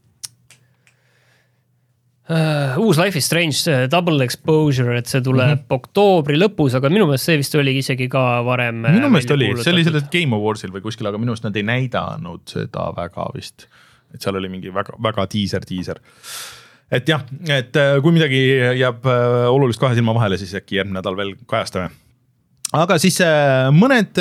uh, uus Life is Strange Double Exposure, et see tuleb mm-hmm. oktoobri lõpus, aga minu meelest see vist oli isegi ka varem minu meelest oli, see oli sellest Game Awardsil või kuskil, aga minu meelest nad ei näidanud seda väga vist. Et seal oli mingi väga, väga teaser, teaser. Et jah, et kui midagi jääb olulist kahe silma vahele, siis äkki järgmine nädal veel kajastame. Aga siis mõned,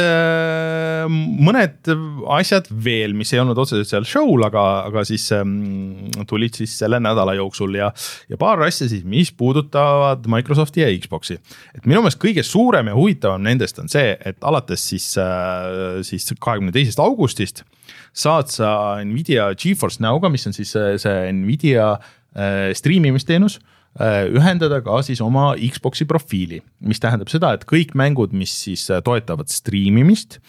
mõned asjad veel, mis ei olnud otseselt seal show'l, aga, aga siis tulid siis selle nädala jooksul ja, ja paar asja siis, mis puudutavad Microsofti ja Xboxi. Et minu meelest kõige suurem ja huvitavam nendest on see, et alates siis, siis kahekümne teisest augustist saad sa Nvidia GeForce Now'ga, mis on siis see Nvidia streamimisteenus, ühendada ka siis oma Xboxi profiili, mis tähendab seda, et kõik mängud, mis siis toetavad streamimist,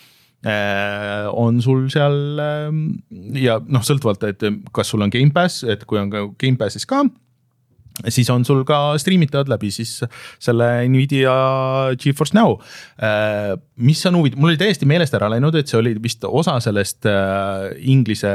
on sul seal ja noh, sõltuvalt, et kas sul on Game Pass, et kui on ka Game Passis ka, siis on sul ka streamitavad läbi siis selle Nvidia GeForce Now. Mis on huvitav, mul oli täiesti meelest ära läinud, et see oli vist osa sellest inglise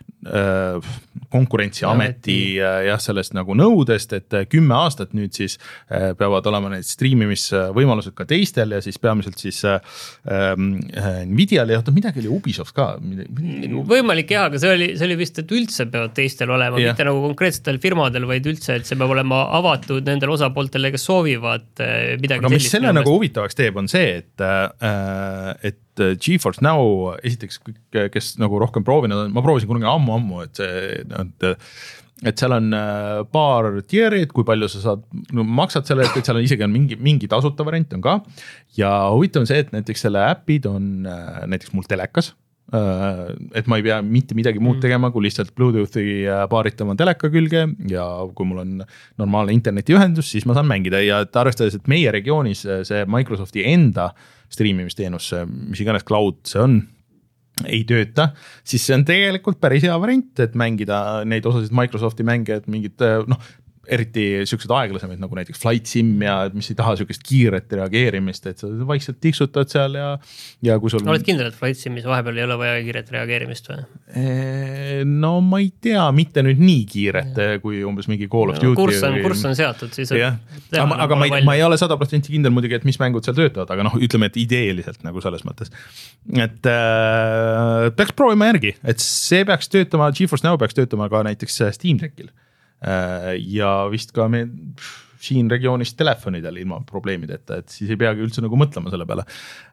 konkurentsiameti jah, sellest nagu nõudest, et kümme aastat nüüd siis peavad olema need streamimisvõimalused ka teistel ja siis peamiselt siis ähm, Nvidial ja midagi oli Ubisoft ka. Võimalik jah, aga see oli, see oli vist, et üldse peavad teistel olema, yeah. mitte nagu konkreetsetel firmadel, vaid üldse, et see peab olema avatud nendele osapooltele, kes soovivad midagi aga mis selle nagu huvitavaks teeb, on see, et, et GeForce Now esiteks, kes nagu rohkem proovinud, ma proovisin kunagi ammu-ammu, et see, et, et seal on paar tierid, kui palju sa saad, no maksad selle, et seal on isegi on mingi, mingi tasuta variant on ka ja huvitav on see, et näiteks selle äpid on näiteks mul telekas, et ma ei pea mitte midagi muud tegema, kui lihtsalt Bluetoothi paaritama teleka külge ja kui mul on normaalne internetiühendus, siis ma saan mängida ja arvestades, et meie regioonis see Microsofti enda streamimisteenus, mis iganes cloud see on, ei tööta, siis see on tegelikult päris hea variant, et mängida neid osasid Microsofti mänge, et mingid, noh, eriti siuksed aeglasemaid nagu näiteks Flight Sim ja mis ei taha siukest kiiret reageerimist, et sa vaikselt tiksutad seal ja, ja kui sul... Oled kindel, et Flight Simis vahepeal ei ole vaja kiiret reageerimist või? No ma ei tea, mitte nüüd nii kiiret, ja. Kui umbes mingi Call of Duty. Kurs on, kurs on seatud, siis... Ja. Aga, aga ma, ei, ma ei ole sada protsenti kindel muidugi, et mis mängud seal töötavad, aga noh, ütleme, et ideeliselt nagu selles mõttes. Et äh, peaks proovima järgi, et see peaks töötama, GeForce Now peaks töötama ka näiteks Steam Deckil. Ja vist ka me siin regioonis telefonidel ilma probleemideta, et siis ei peagi üldse nagu mõtlema selle peale.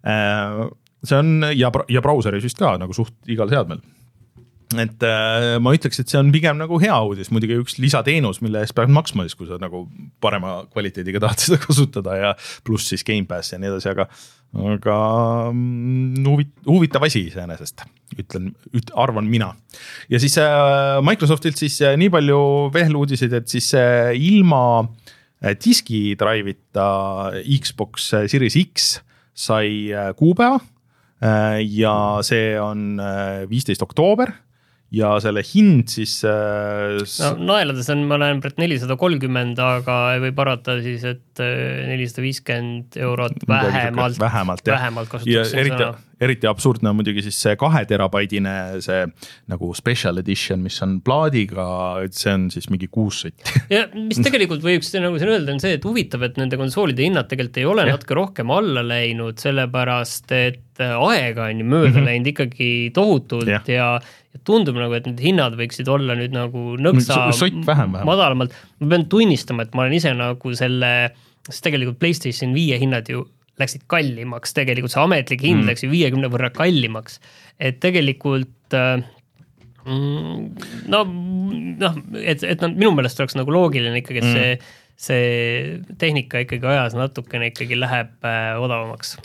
See on ja, ja brauseris vist ka nagu suht igal seadmel. Et ma ütleks, et see on pigem nagu hea uudis, muidugi üks lisateenus, mille eest peab maksma, siis kui sa nagu parema kvaliteediga tahad seda kasutada ja pluss siis Game Pass ja nii edasi, aga, aga huvitav asi iseenesest, ütlen, üt, arvan mina. Ja siis Microsoftilt siis nii palju veel uudiseid, et siis ilma diski drive'ita Xbox Series X sai kuupäeva ja see on viisteist oktoober. Ja selle hind siis... No, naelades on, ma näen praegu nelisada kolmkümmend, aga võib arvata siis, et nelisada viiskümmend eurot vähemalt, vähemalt, vähemalt kasutatakse. Ja eriti, eriti absurdne on muidugi siis see kahe terabaidine see nagu special edition, mis on plaadiga, et see on siis mingi kuus sotti. Ja mis tegelikult võiks nagu siin öelda on see, et huvitav, et nende konsoolide hinnad tegelikult ei ole ja. Natuke rohkem alla läinud, sellepärast, et aega on mööda mm-hmm. läinud ikkagi tohutult ja, ja, ja tundub nagu, et need hinnad võiksid olla nüüd nagu nõksa vähem, vähem. madalamalt. Ma pean tunnistama, et ma olen ise nagu selle, sest tegelikult PlayStation viie hinnad ju läksid kallimaks, tegelikult see ametlik hind mm. läks ju viiekümne võrra kallimaks, et tegelikult mm, no, no et, et minu meelest oleks nagu loogiline ikkagi, et see see tehnika ikkagi ajas natukene ikkagi läheb äh, odavamaks.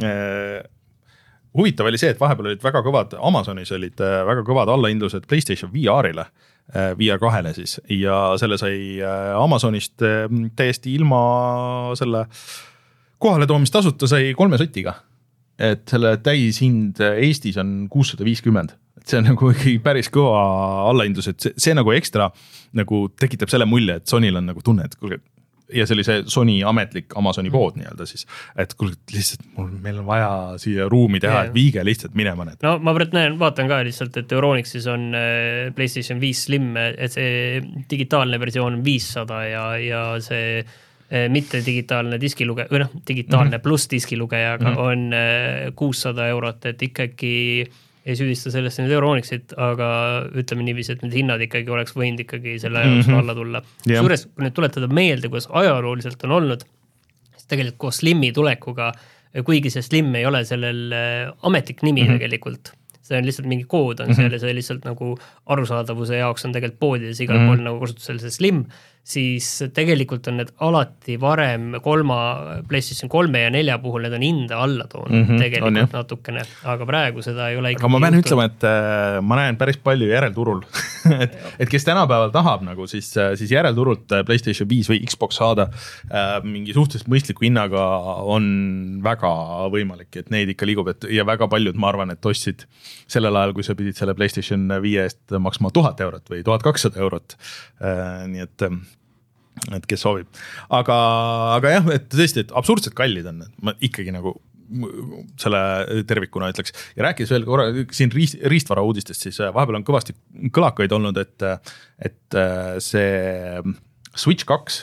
Huvitav oli see, et vahepeal olid väga kõvad, Amazonis olid väga kõvad allahindlused PlayStation V R-ile, V R kahele siis, ja selle sai Amazonist täiesti ilma selle kohale toomistasuta sai kolme sotiga. Et selle täishind Eestis on kuussada viiskümmend. Et see on nagu päris kõva allahindlus, et see, see nagu ekstra nagu tekitab selle mulje, et Sonyl on nagu tunne, et kuulge, ja see oli see Sony ametlik Amazoni pood nii-öelda siis, et kuulge, lihtsalt mul, meil on vaja siia ruumi teha, et viige lihtsalt minema need. No ma praegu näen, vaatan ka lihtsalt, et Euronixis on PlayStation viis Slim, et see digitaalne versioon on viissada ja, ja see mitte digitaalne diskilugeja, või noh, digitaalne mm-hmm. pluss diskilugejaga mm-hmm. on kuussada eurot, et ikkagi ei süüdista sellest nüüd Euronixit, aga ütleme niiviisi, et need hinnad ikkagi oleks võinud ikkagi selle mm-hmm. jooksul alla tulla. Yeah. Suures, kui nüüd tuletada meelde, kuidas ajalooliselt on olnud, siis tegelikult koos Slimi tulekuga, kuigi see Slim ei ole sellel ametlik nimi mm-hmm. tegelikult, see on lihtsalt mingi kood on mm-hmm. seal ja see lihtsalt nagu arusaadavuse jaoks on tegelikult poodides igal mm-hmm. pool nagu kasutusel see Slim, siis tegelikult on need alati varem kolma, PlayStation kolme ja nelja puhul need on hinda alla toonud mm-hmm, tegelikult on, natukene, aga praegu seda ei ole aga ma pean ütlema, et äh, ma näen päris palju järelturul et, et kes tänapäeval tahab nagu, siis, siis järelturult PlayStation viis või Xbox saada äh, mingi suhteliselt mõistliku hinnaga on väga võimalik, et neid ikka liigub, et ja väga paljud, ma arvan, et ostsid sellel ajal, kui sa pidid selle PlayStation viie eest maksma tuhat eurot või tuhat kakssada eurot äh, nii et et kes soovib. Aga, aga jah, et tõesti, et absurdselt kallid on, ma ikkagi nagu selle tervikuna ütleks. Ja rääkides veel korra, siin riist, riistvara uudistest, siis vahepeal on kõvasti kõlakaid olnud, et, et see Switch kaks,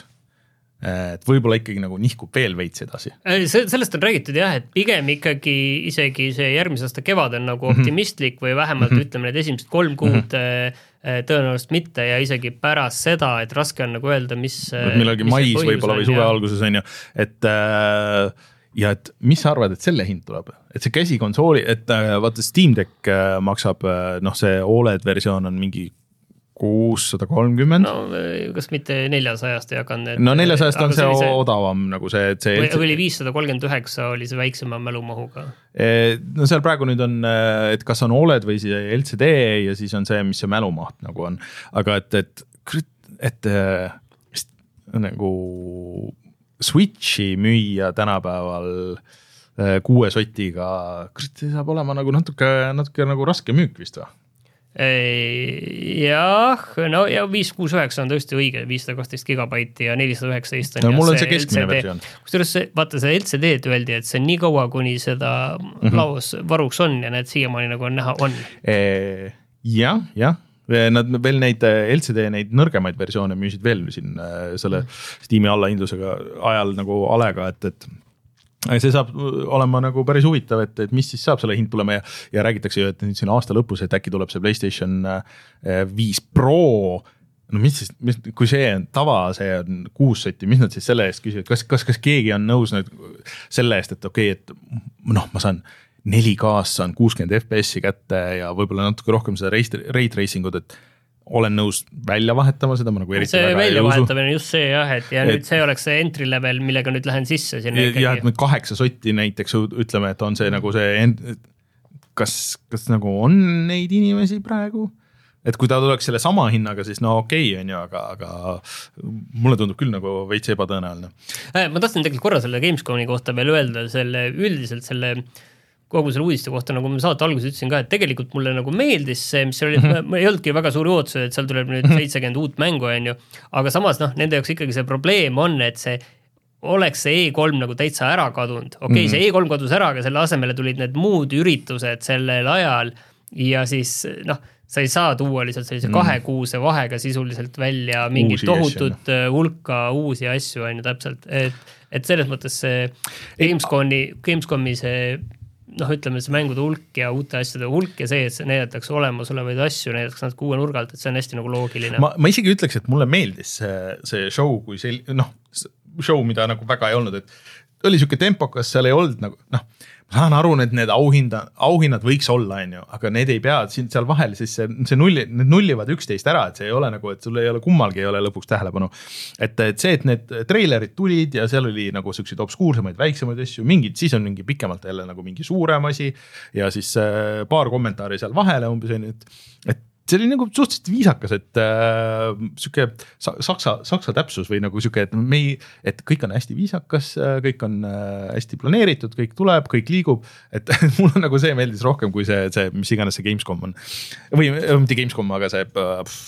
et võib-olla ikkagi nagu nihkub veel veits edasi. Sellest on räägitud jah, et pigem ikkagi isegi see järgmise aasta kevad on nagu optimistlik või vähemalt mm-hmm. ütleme need esimesed kolm kuud mm-hmm. tõenäoliselt mitte ja isegi pärast seda, et raske on nagu öelda, mis millalgi mais võib-olla või suve alguses on ju, et ja et mis sa arvad, et selle hind tuleb? Et see käsikonsooli, et vaata Steam Deck maksab, noh see O L E D versioon on mingi kuussada kolmkümmend. No kas mitte neljasajast ei hakanud? No neljasajast on see, see odavam nagu see, et see või, või oli viissada kolmkümmend üheksa oli see väiksema mälumahuga? No seal praegu nüüd on, et kas on O L E D või L C D ja siis on see, mis see mälumaht nagu on. Aga et, et, et, et nagu Switchi müüa tänapäeval kuue sotiga, see saab olema nagu natuke, natuke nagu raske müük vist või? Jah, no ja viis kuus üheksa on tõesti õige, viissada kaksteist gigabaiti ja nelisada üheksateist on no, mul on see keskmine versioon. Kusjuures see, vaata see L C D öeldi, et see on nii kaua, kuni seda mm-hmm. laos varuks on ja need siiamaani nagu on näha on. Jah, jah. Nad veel neid L C D neid nõrgemaid versioone müüsid veel siin selle Steam'i allahindlusega ajal nagu alega, et, et see saab olema nagu päris huvitav, et, et mis siis saab selle hind tulema ja, ja räägitakse ju, et nüüd siin aasta lõpus, et äkki tuleb see PlayStation viis Pro, no mis siis, mis, kui see on tava, see on kuus sotti, mis nad siis selle eest küsivad, kas, kas, kas keegi on nõus nüüd selle eest, et okei, okay, et noh, ma saan neli K-s saan kuuskümmend F P S-i kätte ja võib-olla natuke rohkem seda ray tracingut, et olen nõus välja vahetama seda, ma nagu eriti see väga välja vahetamine just see jah, et ja et, nüüd see oleks see entry level, millega nüüd lähen sisse. Ja et nüüd kaheksa sotti näiteks ütleme, et on see nagu see, kas, kas nagu on neid inimesi praegu? Et kui ta tuleks selle sama hinnaga, siis no okei okay, on ju, aga, aga mulle tundub küll nagu veits ebatõenäoline. Ma tahtsin tegelikult korra selle Gamescomi kohta veel öelda, selle üldiselt selle kogu selle uudiste kohta, nagu ma saate alguses ütlesin ka, et tegelikult mulle nagu meeldis see, mis oli, mm-hmm. ma ei olnudki väga suuri ootused, et seal tuleb nüüd seitsekümmend uut mängu, on ju, aga samas noh, nende jaoks ikkagi see probleem on, et see oleks see E kolm nagu täitsa ära kadunud. Okei, okay, mm-hmm. see E kolm kadus ära, aga selle asemele tulid need muud üritused sellel ajal ja siis noh, sa ei saa tuua lihtsalt sellise mm-hmm. kahe kuuse vahega sisuliselt välja mingit tohutut hulka uusi asju, on ju täpselt, et, et selles mõttes see Gamescomi, Gamescomi see noh, ütleme see mängude hulk ja uute asjade hulk ja see, et see näidatakse olemasolevaid asju, näidatakse natuke uue nurga alt, et see on hästi nagu loogiline. Ma, ma isegi ütleks, et mulle meeldis see, see show, kui see, noh, show, mida nagu väga ei olnud, et oli siuke tempokas, seal ei olnud nagu, noh, saan aru, et need auhinda, auhinnad võiks olla, on ju, aga need ei pea siin seal vahel, siis see, see nulli, need nullivad üksteist ära, et see ei ole nagu, et sul ei ole kummalgi ei ole lõpuks tähelepanu. Et, et see, et need treilerid tulid ja seal oli nagu selliseid obskuursemaid, väiksemaid asju, mingid, siis on mingi pikemalt jälle nagu mingi suurem asi ja siis paar kommentaari seal vahele umbes, et, et see oli nagu suhteliselt viisakas, et äh, siuke saksa, saksa täpsus või nagu siuke, et me ei, et kõik on hästi viisakas, kõik on äh, hästi planeeritud, kõik tuleb, kõik liigub, et mul on nagu see meeldis rohkem kui see, see, mis iganes see Gamescom on. Või mitte Gamescom, aga see pff,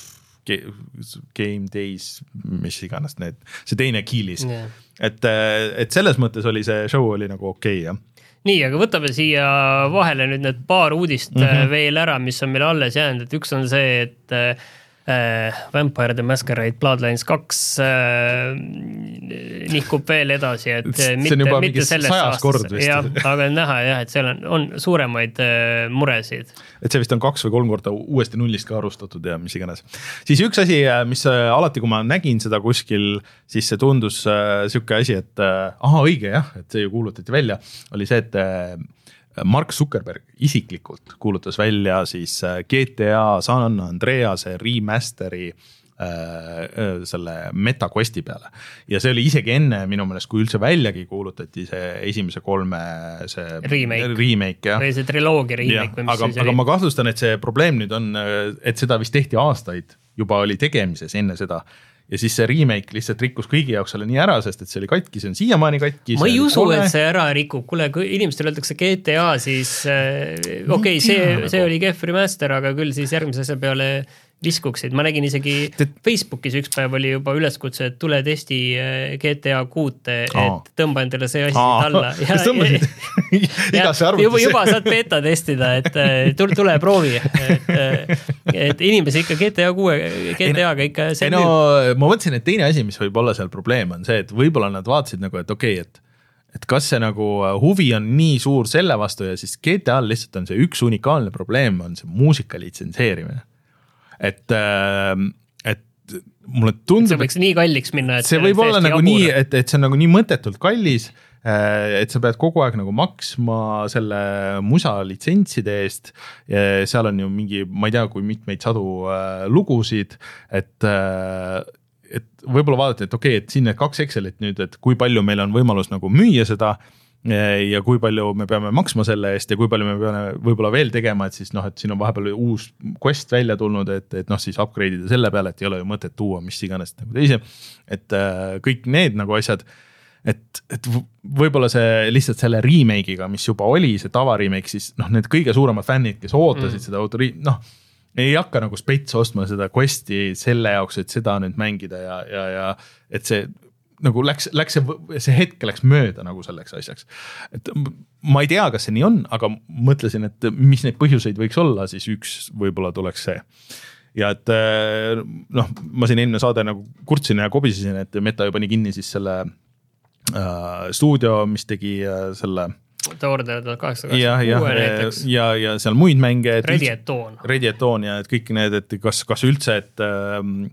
Game Days, mis iganes need, see teine Kiilis. Yeah. Et, et selles mõttes oli see show oli nagu okei, jah. Nii, aga võtame siia vahele nüüd need paar uudist mm-hmm. veel ära, mis on meil alles jäänud, et üks on see, et äh, Vampire the Masquerade Bloodlines kaks äh, nihkub veel edasi, et see mitte, on juba mitte mingi sajas kord vist. Ja, aga näha jah, et seal on, on suuremaid äh, muresid. Et see vist on kaks või kolm korda uuesti nullist ka arustatud ja mis iganes. Siis üks asi, mis alati, kui ma nägin seda kuskil, siis see tundus äh, siuke asi, et äh, aha, õige jah, et see ju kuulutati välja, oli see, et äh, Mark Zuckerberg isiklikult kuulutas välja siis G T A San Andrease remasteri äh, selle MetaQuesti peale. Ja see oli isegi enne minu meelest, kui üldse väljagi kuulutati see esimese kolme see remake, remake ja. Või see triloogia remake. Ja, aga, aga ma kahtlustan, et see probleem nüüd on, et seda vist tehti aastaid, juba oli tegemises enne seda. Ja siis see remake lihtsalt rikkus kõigi jaoks selle nii ära, sest et see oli katki, see on siiamaani katki. Ma ei usu, kole. Et see ära rikub. Kule, kui inimestel öeldakse G T A, siis äh, okei, okay, see, see oli kehv remaster, aga küll siis järgmise asja peale viskuksid. Ma nägin isegi Te... Facebookis üks päev oli juba üleskutse, et tule testi G T A kuute, et tõmba endale see asi alla. Kas tõmbasid? Igasse arvutis. Juba, juba saad beta testida, et tule, tule proovi. Et, et inimesi ikka G T A kuue, G T A-ga ikka see no, ma mõtlesin, et teine asi, mis võib olla seal probleem on see, et võib-olla nad vaatasid nagu, et okei, et et kas see nagu huvi on nii suur selle vastu ja siis G T A-l lihtsalt on see üks unikaalne probleem, on see muusika litsenseerimine. Et, et mulle tundub, see võiks nii kalliks minna, et see võib olla nagu nii, et, et see on nagu nii mõttetult kallis, et sa pead kogu aeg nagu maksma selle musa litsentside eest. Seal on ju mingi, ma ei tea, kui mitmeid sadu lugusid, et, et võib-olla vaadata, et okei, et siin need kaks Excelit nüüd, et kui palju meil on võimalus nagu müüa seda ja kui palju me peame maksma selle eest ja kui palju me peame võib-olla veel tegema, et siis noh, et siin on vahepeal uus quest välja tulnud, et, et noh, siis upgrade'ida selle peale, et ei ole ju mõtet tuua mis iganes nagu teise, et äh, kõik need nagu asjad, et, et võib-olla see lihtsalt selle remake'iga, mis juba oli, see tava remake, siis noh, need kõige suuremad fännid, kes ootasid mm. seda autori, noh, ei hakka nagu spets ostma seda questi selle jaoks, et seda nüüd mängida ja, ja, ja et see nagu läks, läks see, see hetk läks mööda nagu selleks asjaks. Et ma ei tea, kas see nii on, aga mõtlesin, et mis neid põhjuseid võiks olla, siis üks võib-olla tuleks see. Ja et noh, ma siin eelmine saade nagu kurtsin ja kobisesin, et Meta juba nii kinni siis selle äh, stuudio, mis tegi äh, selle The Order kaheksa ja, ja, näiteks. Ja, ja seal muid mänge. Ready at Dawn. Ready at Dawn ja et kõik need, et kas, kas üldse, et äh,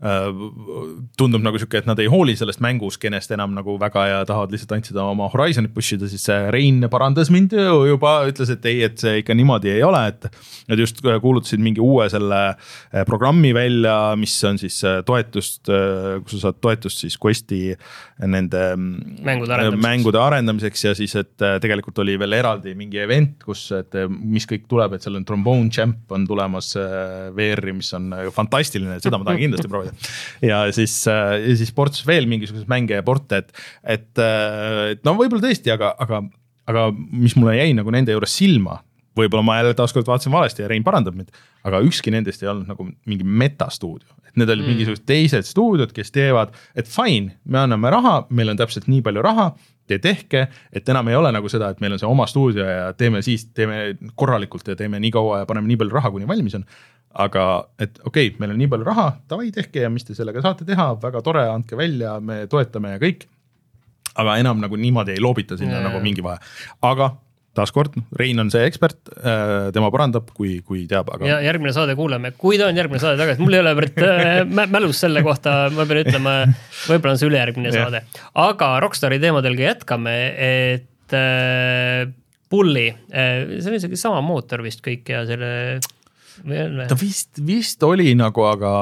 tundub nagu siuke, et nad ei hooli sellest mänguskenest enam nagu väga ja tahavad lihtsalt ainult seda oma Horizonit pushida, siis Rein parandas mind juba, ütles, et ei, et see ikka niimoodi ei ole, et nad just kuulutasid mingi uue selle programmi välja, mis on siis toetust, kus sa saad toetust siis Questi nende mängude arendamiseks. mängude arendamiseks ja siis, et tegelikult oli veel eraldi mingi event, kus, et mis kõik tuleb, et seal on Trombone Champ on tulemas V R-i, mis on fantastiline, et seda ma tahan kindlasti proovida. Ja siis, ja siis ports veel mingisugused mänge ja porte, et, et, et no võib-olla tõesti, aga, aga, aga mis mulle jäi nagu nende juures silma, võib-olla ma jälle taaskord vaatasin valesti ja Rein parandab mind, aga ükski nendest ei olnud nagu mingi metastuudio. Et need olid mm. mingisugused teised stuudiod, kes teevad, et fine, me anname raha, meil on täpselt nii palju raha, te tehke, et enam ei ole nagu seda, et meil on see oma stuudio ja teeme siis, teeme korralikult ja teeme nii kaua ja paneme nii palju raha, kuni valmis on. Aga et okei, okay, meil on nii palju raha, tavai tehke ja mis te sellega saate teha, väga tore, andke välja, me toetame ja kõik. Aga enam nagu niimoodi ei loobita sinna ja, nagu mingi vahe. Aga taaskord, Rein on see ekspert, tema parandab, kui, kui teab. Aga... Ja järgmine saade kuuleme, kui ta on järgmine saade tagasi, mul ei ole pärit mälus selle kohta, ma pean ütlema, võib-olla on see ülejärgmine saade. Aga Rockstari teemadelgi jätkame, et Bulli, see oli isegi sama mootor vist kõik ja selle ta vist, vist oli nagu, aga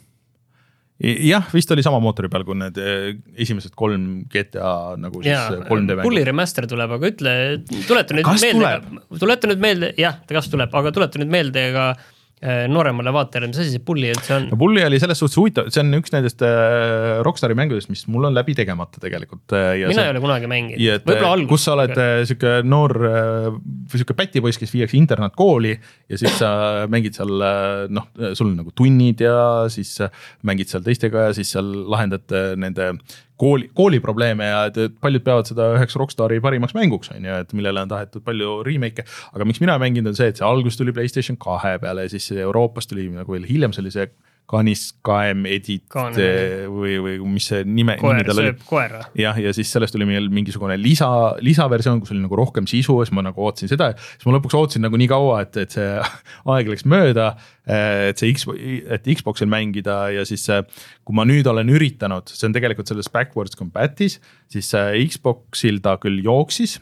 jah, vist oli sama mootori peal, kui need esimesed kolm G T A nagu siis ja, kolm D mängu. Bulli remaster tuleb, aga ütle, tuleta nüüd kas meelde, tuleta nüüd meelde, jah, kas tuleb, aga tuleta nüüd meelde ka nooremale vaatajale, mis asi see Bulli üldse on? No, Bulli oli selles suhtes huvitav, see on üks nendest äh, Rockstari mängudest, mis mul on läbi tegemata tegelikult. Ja mina see, ei ole kunagi mänginud, võib-olla algus. Kus sa oled äh, siuke noor äh, või siuke pätipoiss, kes viiakse internaatkooli ja siis sa mängid seal, noh, sul on nagu tunnid ja siis mängid seal teistega ja siis seal lahendad nende kooli, kooliprobleeme ja et paljud peavad seda üheks Rockstari parimaks mänguks, on ju, et millele on tahetud palju remake, aga miks mina mänginud on see, et see algus tuli PlayStation kahe peale ja siis Euroopas tuli nagu veel hiljem see oli see Canis Kaem Edit Kaane. või, või mis see nime koer sööb koera. Jah, ja siis sellest tuli meil mingisugune lisa, lisaversioon, kus oli nagu rohkem sisu ja siis ma nagu ootasin seda, siis ma lõpuks ootasin nagu nii kaua, et, et see aeg läks mööda, et see X, et Xboxil mängida ja siis kui ma nüüd olen üritanud, see on tegelikult selles backwards compat'is, siis Xboxil ta küll jooksis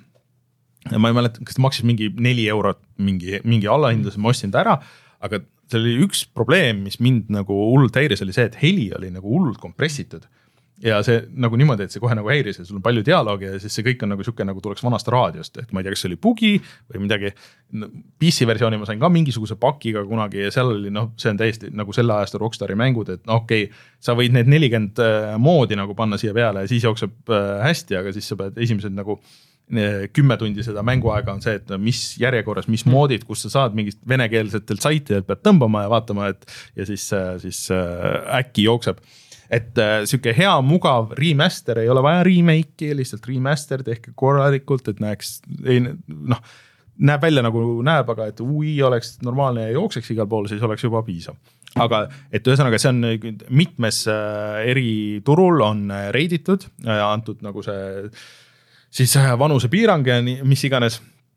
ja ma ei mäleta, kas ta maksis mingi neli eurot mingi, mingi allahindlus, ma ostsin ta ära, aga see oli üks probleem, mis mind nagu hullult häiris, oli see, et heli oli nagu hullult kompressitud ja see nagu niimoodi, et see kohe nagu häiris ja sul on palju dialoogi ja siis see kõik on nagu siuke, nagu tuleks vanast raadiost, et ma ei tea, kas see oli bugi või midagi, P C versiooni ma sain ka mingisuguse pakiga kunagi ja seal oli, noh, see on täiesti nagu selle aasta Rockstari mängud, et no okei, okay, sa võid need nelikümmend moodi nagu panna siia peale ja siis jookseb hästi, aga siis sa pead esimesed nagu kümme tundi seda mänguaega on see, et mis järjekorras, mis moodid, kus sa saad mingist venekeelsetelt saitidelt pead tõmbama ja vaatama, et ja siis, siis äkki jookseb. Et siuke hea, mugav remaster, ei ole vaja remake'i, lihtsalt remaster tehke korralikult, et näeks, ei, noh, näeb välja nagu näeb, aga et ui oleks normaalne ja jookseks igal pool, siis oleks juba piisav. Aga et ühesõnaga, see on mitmes eri turul on reiditud, antud nagu see siis vanuse piirang ja mis iganes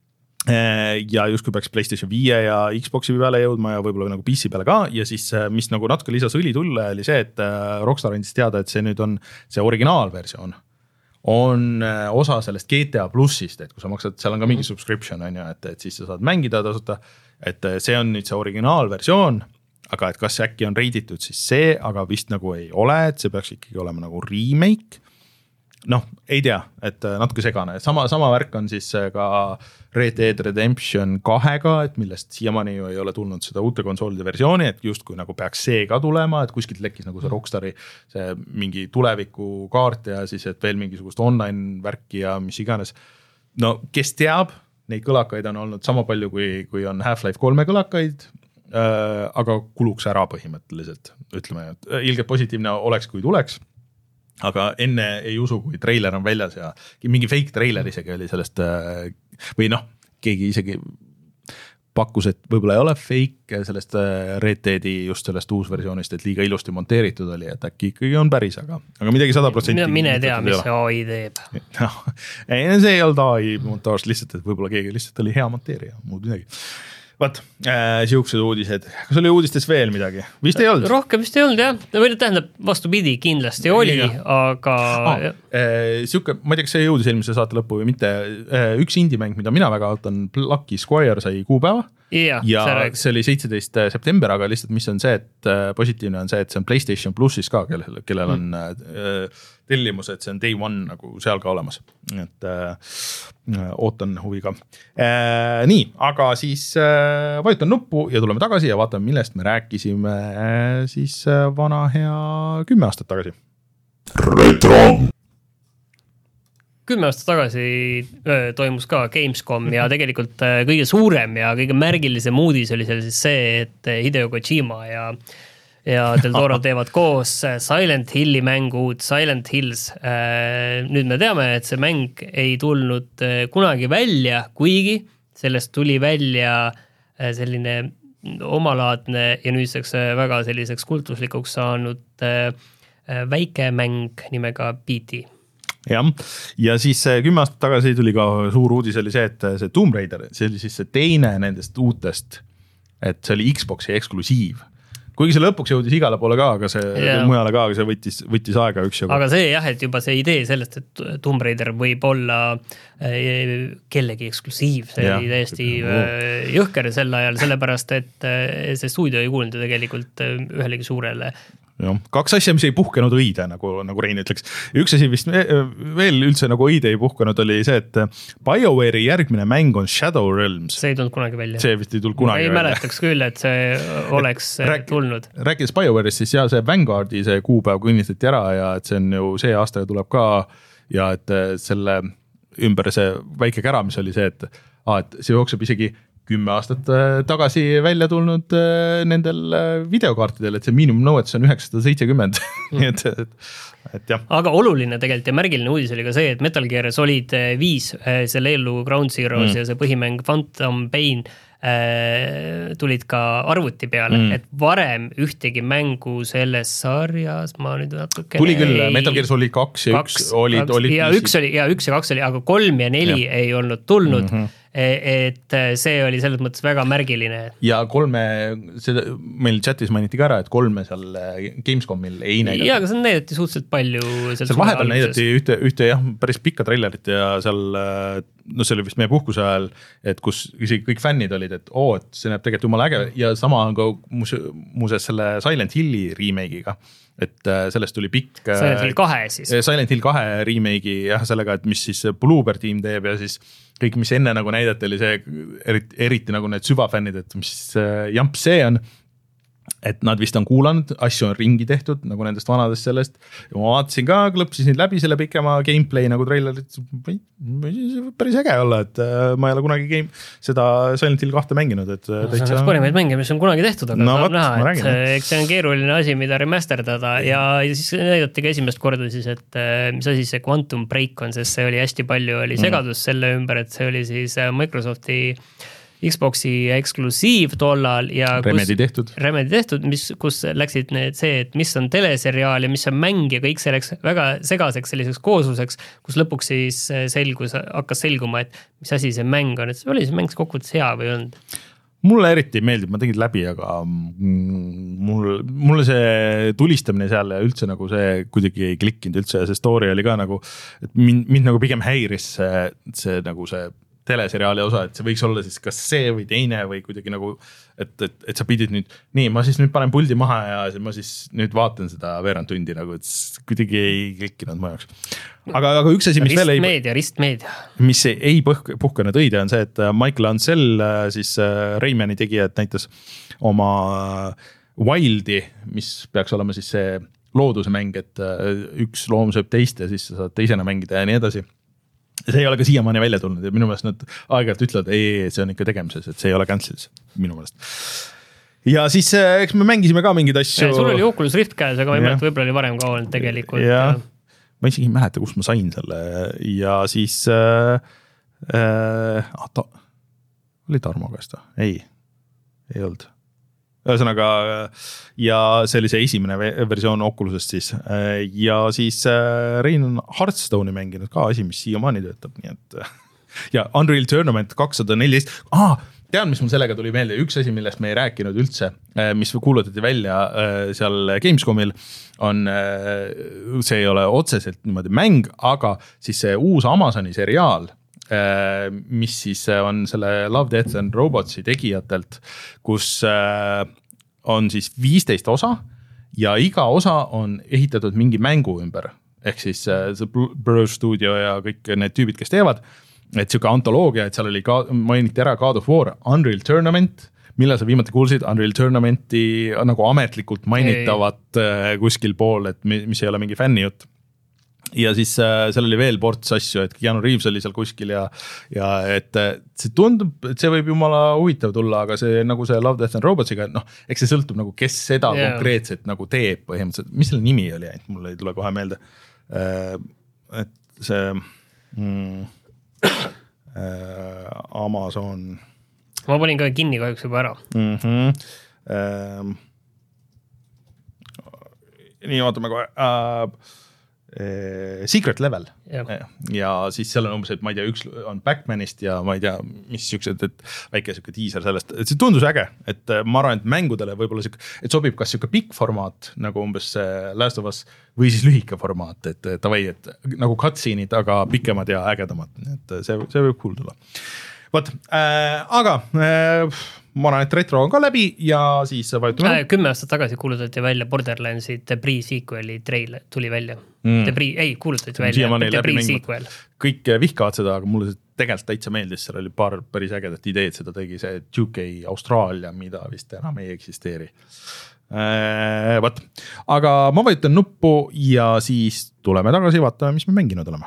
ja justkui peaks PlayStation viie ja Xboxi peale jõudma ja võib-olla nagu P C peale ka ja siis mis nagu natuke lisas õli tulle oli see, et Rockstar andis teada, et see nüüd on see originaalversioon on osa sellest G T A plussist, et kui sa maksad, seal on ka mingi subscription on ju, et, et siis sa saad mängida tasuta, et see on nüüd see originaalversioon, aga et kas äkki on reiditud siis see, aga vist nagu ei ole, et see peaks ikkagi olema nagu remake. Noh, ei tea, et natuke segane. Sama, sama värk on siis ka Red Dead Redemption kahega, et millest siiamaani ju ei ole tulnud seda uute konsoolide versiooni, et just kui nagu peaks see ka tulema, et kuskilt lekkis nagu see Rockstari see mingi tuleviku kaart ja siis et veel mingisugust online värki ja mis iganes. No kes teab, neid kõlakaid on olnud sama palju, kui, kui on Half-Life kolme kõlakaid, äh, aga kuluks ära põhimõtteliselt, ütleme, et ilgelt positiivne oleks, kui tuleks. Aga enne ei usu, kui treiler on väljas ja mingi fake treiler isegi oli sellest või noh, keegi isegi pakkus, et võib-olla ei ole fake sellest Red Deadi just sellest uusversioonist, et liiga ilusti monteeritud oli, et äkki ikkagi on päris, aga, aga midagi sada protsenti. Mine tea, mis see A I teeb. No, ei, see ei olnud A I montaaž, lihtsalt, et võib-olla keegi lihtsalt oli hea monteerija, muud midagi. Vaat, äh, siuksed uudised. Kas oli uudistes veel midagi? Vist ei olnud? Rohkem vist ei olnud, jah. Või tähendab, vastupidi, kindlasti oli, ja. aga... Ah, äh, siuke, ma ei tea, kas see jõudis eelmise saate lõppu või mitte. Äh, üks indie-mäng, mida mina väga ootan, Lucky Squire sai kuupäeva. Ja, ja see oli seitseteist september, aga lihtsalt mis on see, et positiivne on see, et see on PlayStation Plussis ka, kellel, kellel on mm. tellimus, et see on day one nagu seal ka olemas. Et äh, ootan huviga. Äh, nii, aga siis äh, vajutan nuppu ja tuleme tagasi ja vaatame, millest me rääkisime äh, siis äh, vana hea kümme aastat tagasi. Retro! Kümme aastat tagasi öö, toimus ka Gamescom ja tegelikult öö, kõige suurem ja kõige märgilisem uudis oli seal siis see, et Hideo Kojima ja, ja Del Toro teevad koos Silent Hilli mängu uut Silent Hills. Nüüd me teame, et see mäng ei tulnud kunagi välja, kuigi sellest tuli välja selline omalaadne ja nüüdseks väga selliseks kultuslikuks saanud väike mäng nimega B T. jah, ja siis kümme aastat tagasi tuli ka suur uudis oli see, et see Tomb Raider, see oli siis see teine nendest uutest, et see oli Xboxi eksklusiiv, kuigi see lõpuks jõudis igale poole ka, aga see yeah. mujale ka, aga see võttis, võttis aega üks jagu. Aga see jah, et juba see idee sellest, et Tomb Raider võib olla kellegi eksklusiiv, see yeah. oli täiesti oh. jõhker sel ajal, sellepärast, et see stuudio ei kuulnud tegelikult ühelegi suurele. Ja, kaks asja, mis ei puhkenud õide, nagu, nagu Rein ütleks. Üks asi vist veel üldse nagu õide ei puhkenud oli see, et BioWare'i järgmine mäng on Shadow Realms. See ei tulnud kunagi välja. See vist ei tulnud kunagi ei välja. Ei mäletaks küll, et see oleks Rääk, tulnud. Rääkides BioWare'ist, siis jah, see Vanguardi see kuupäev kinnitati ära ja et see on ju see aasta ja tuleb ka ja et selle ümber see väike kära, mis oli see, et, ah, et see jookseb isegi kümme aastat tagasi välja tulnud nendel videokaartidel, et see miinimumnõuetus on üheksasada seitsekümmend. Nii et, et, et jah. Aga oluline tegelikult ja märgiline uudis oli ka see, et Metal Gear Solid viis, selle eellu Ground Zeroes mm. ja see põhimäng Phantom Pain tulid ka arvuti peale, mm. et varem ühtegi mängu selles sarjas, ma nüüd natuke tuli küll, ei, Metal Gear Solid kaks ja kaks, üks olid, kaks, olid ja üks oli, ja üks ja kaks oli, aga kolm ja neli ja. Ei olnud tulnud, mm-hmm. et see oli selles mõttes väga märgiline. Ja kolme, seda, meil chatis mainiti ka ära, et kolme seal Gamescomil ei näidata. Ja, aga see näidati suhteliselt palju. Seal vahepeal näidati ühte, ühte jah, päris pikka trailerit ja seal, no see oli vist meie puhkuse ajal, et kus isegi kõik fännid olid, et oo, et see näeb tegelikult jumala äge ja sama on ka muuseas selle Silent Hilli remake'iga, et sellest tuli pikk Silent Hill kahe siis Silent Hill kahe remake'i jah, sellega, et mis siis Bloober tiim teeb ja siis kõik, mis enne nagu näidati, oli see eriti, eriti nagu need süvafännid, et mis jamp see on, et nad vist on kuulanud, asju on ringi tehtud nagu nendest vanadest sellest ja ma vaatasin ka, klõpsisin läbi selle pikema gameplay nagu trailerit, päris äge olla, et ma ei ole kunagi game, seda Silent Hill kahte mänginud, et no, täitsa... see on üks parimaid mänge, mis on kunagi tehtud, aga no, saab võt, näha, et eks see on keeruline asi, mida remasterdada ja, ja siis näidati ka esimest korda siis, et mis asi see Quantum Break on, sest see oli hästi palju, oli segadus mm. selle ümber, et see oli siis Microsofti Xboxi eksklusiiv tollal ja Remedi tehtud, Remedi tehtud, mis, kus läksid need see, et mis on teleseriaal ja mis on mäng ja kõik see läks väga segaseks selliseks koosluseks, kus lõpuks siis selgus, hakkas selguma, et mis asi see mäng on, et see oli see mäng kokkuvõttes hea või olnud? Mulle eriti meeldib, ma tegin läbi, aga mul, mulle see tulistamine seal ja üldse nagu see kuidagi ei klikkinud üldse ja see story oli ka nagu, et mind, mind nagu pigem häiris see, see nagu see teleseriaali osa, et see võiks olla siis kas see või teine või kuidagi nagu, et, et, et sa pidid nüüd, nii, ma siis nüüd panen puldi maha ja ma siis nüüd vaatan seda veerand tundi nagu, et kuidagi ei klikkinud mu jaoks. Aga, aga üks asi, mis rist veel ei... Ristmeedia, ristmeedia. Mis ei puhk, puhkenud õide on see, et Michael Ansel, siis Raymani tegija, et näitas oma Wildi, mis peaks olema siis see looduse mäng, et üks loom sööb teist ja siis sa saad teisena mängida ja nii edasi. See ei ole ka siiamaani välja tulnud ja minu meelest nad aeg-ajalt ütlevad, ei, see on ikka tegemises, et see ei ole cancelis minu meelest. Ja siis eks me mängisime ka mingeid asju. Ja, sul oli Oculus Rift käes, aga ma ei mäleta, võib-olla oli varem ka olnud tegelikult. Ja, ma isegi ei mäleta, kust ma sain selle ja siis äh, äh, ta, oli Tarmo käest? Ei, ei olnud. Ühesõnaga, ja see oli see esimene versioon Oculusest siis ja siis Rein on Hearthstone'i mänginud ka asi, mis siiamaani töötab, nii et ja Unreal Tournament kakssada neliteist, ah, tean, mis mul sellega tuli meelde, üks asi, millest me ei rääkinud üldse, mis kuulutati välja seal Gamescomil, on, see ei ole otseselt niimoodi mäng, aga siis see uus Amazoni seriaal, mis siis on selle Love, Death and Robotsi tegijatelt, kus on siis viisteist osa ja iga osa on ehitatud mingi mängu ümber. Ehk siis see Blur Studio ja kõik need tüübid, kes teevad, et siuke antoloogia, et seal oli ka, mainiti ära God of War, Unreal Tournament, millal sa viimati kuulsid Unreal Tournamenti nagu ametlikult mainitavat ei. Kuskil pool, et mis ei ole mingi fänni jutt. Ja siis äh, seal oli veel ports asju, et Keanu Reeves oli seal kuskil ja, ja et see tundub, et see võib jumala huvitav tulla, aga see nagu see Love, Death and Robotsiga, noh, eks see sõltub nagu, kes seda yeah. konkreetselt nagu teeb põhimõtteliselt, mis selle nimi oli, ainult mulle ei tule kohe meelde, äh, et see mm, äh, Amazon. Ma panin ka kinni kahjuks juba ära. Mm-hmm. Äh, nii, vaatame kohe. Äh, Secret Level ja. ja siis seal on umbes, et ma ei tea, üks on Backmanist ja ma ei tea, mis siuksed, et väike siuke diiser sellest, et see tundus äge, et ma arvan, et mängudele võib-olla siuke, et sobib kas siuke pikk formaat nagu umbes Last of Us või siis lühike formaat, et tavai, et nagu cutscene'id, aga pikemad ja ägedamad, et see, see võib cool tulla. Võt, äh, aga äh, ma arvan, et retro on ka läbi ja siis vajutame. Kümme aastat tagasi kuulutati välja Borderlandsi Debris sequeli treil tuli välja. Mm. Debris, ei, kuulutati välja. Debris sequel. Kõik vihkavad seda, aga mulle see tegelikult täitsa meeldis, seal oli paar päris ägedat ideed, seda tegi see two K Austraalia, mida vist enam ei eksisteeri. Äh, võt. Aga ma vajutan nuppu ja siis tuleme tagasi, vaatame, mis me mänginud oleme.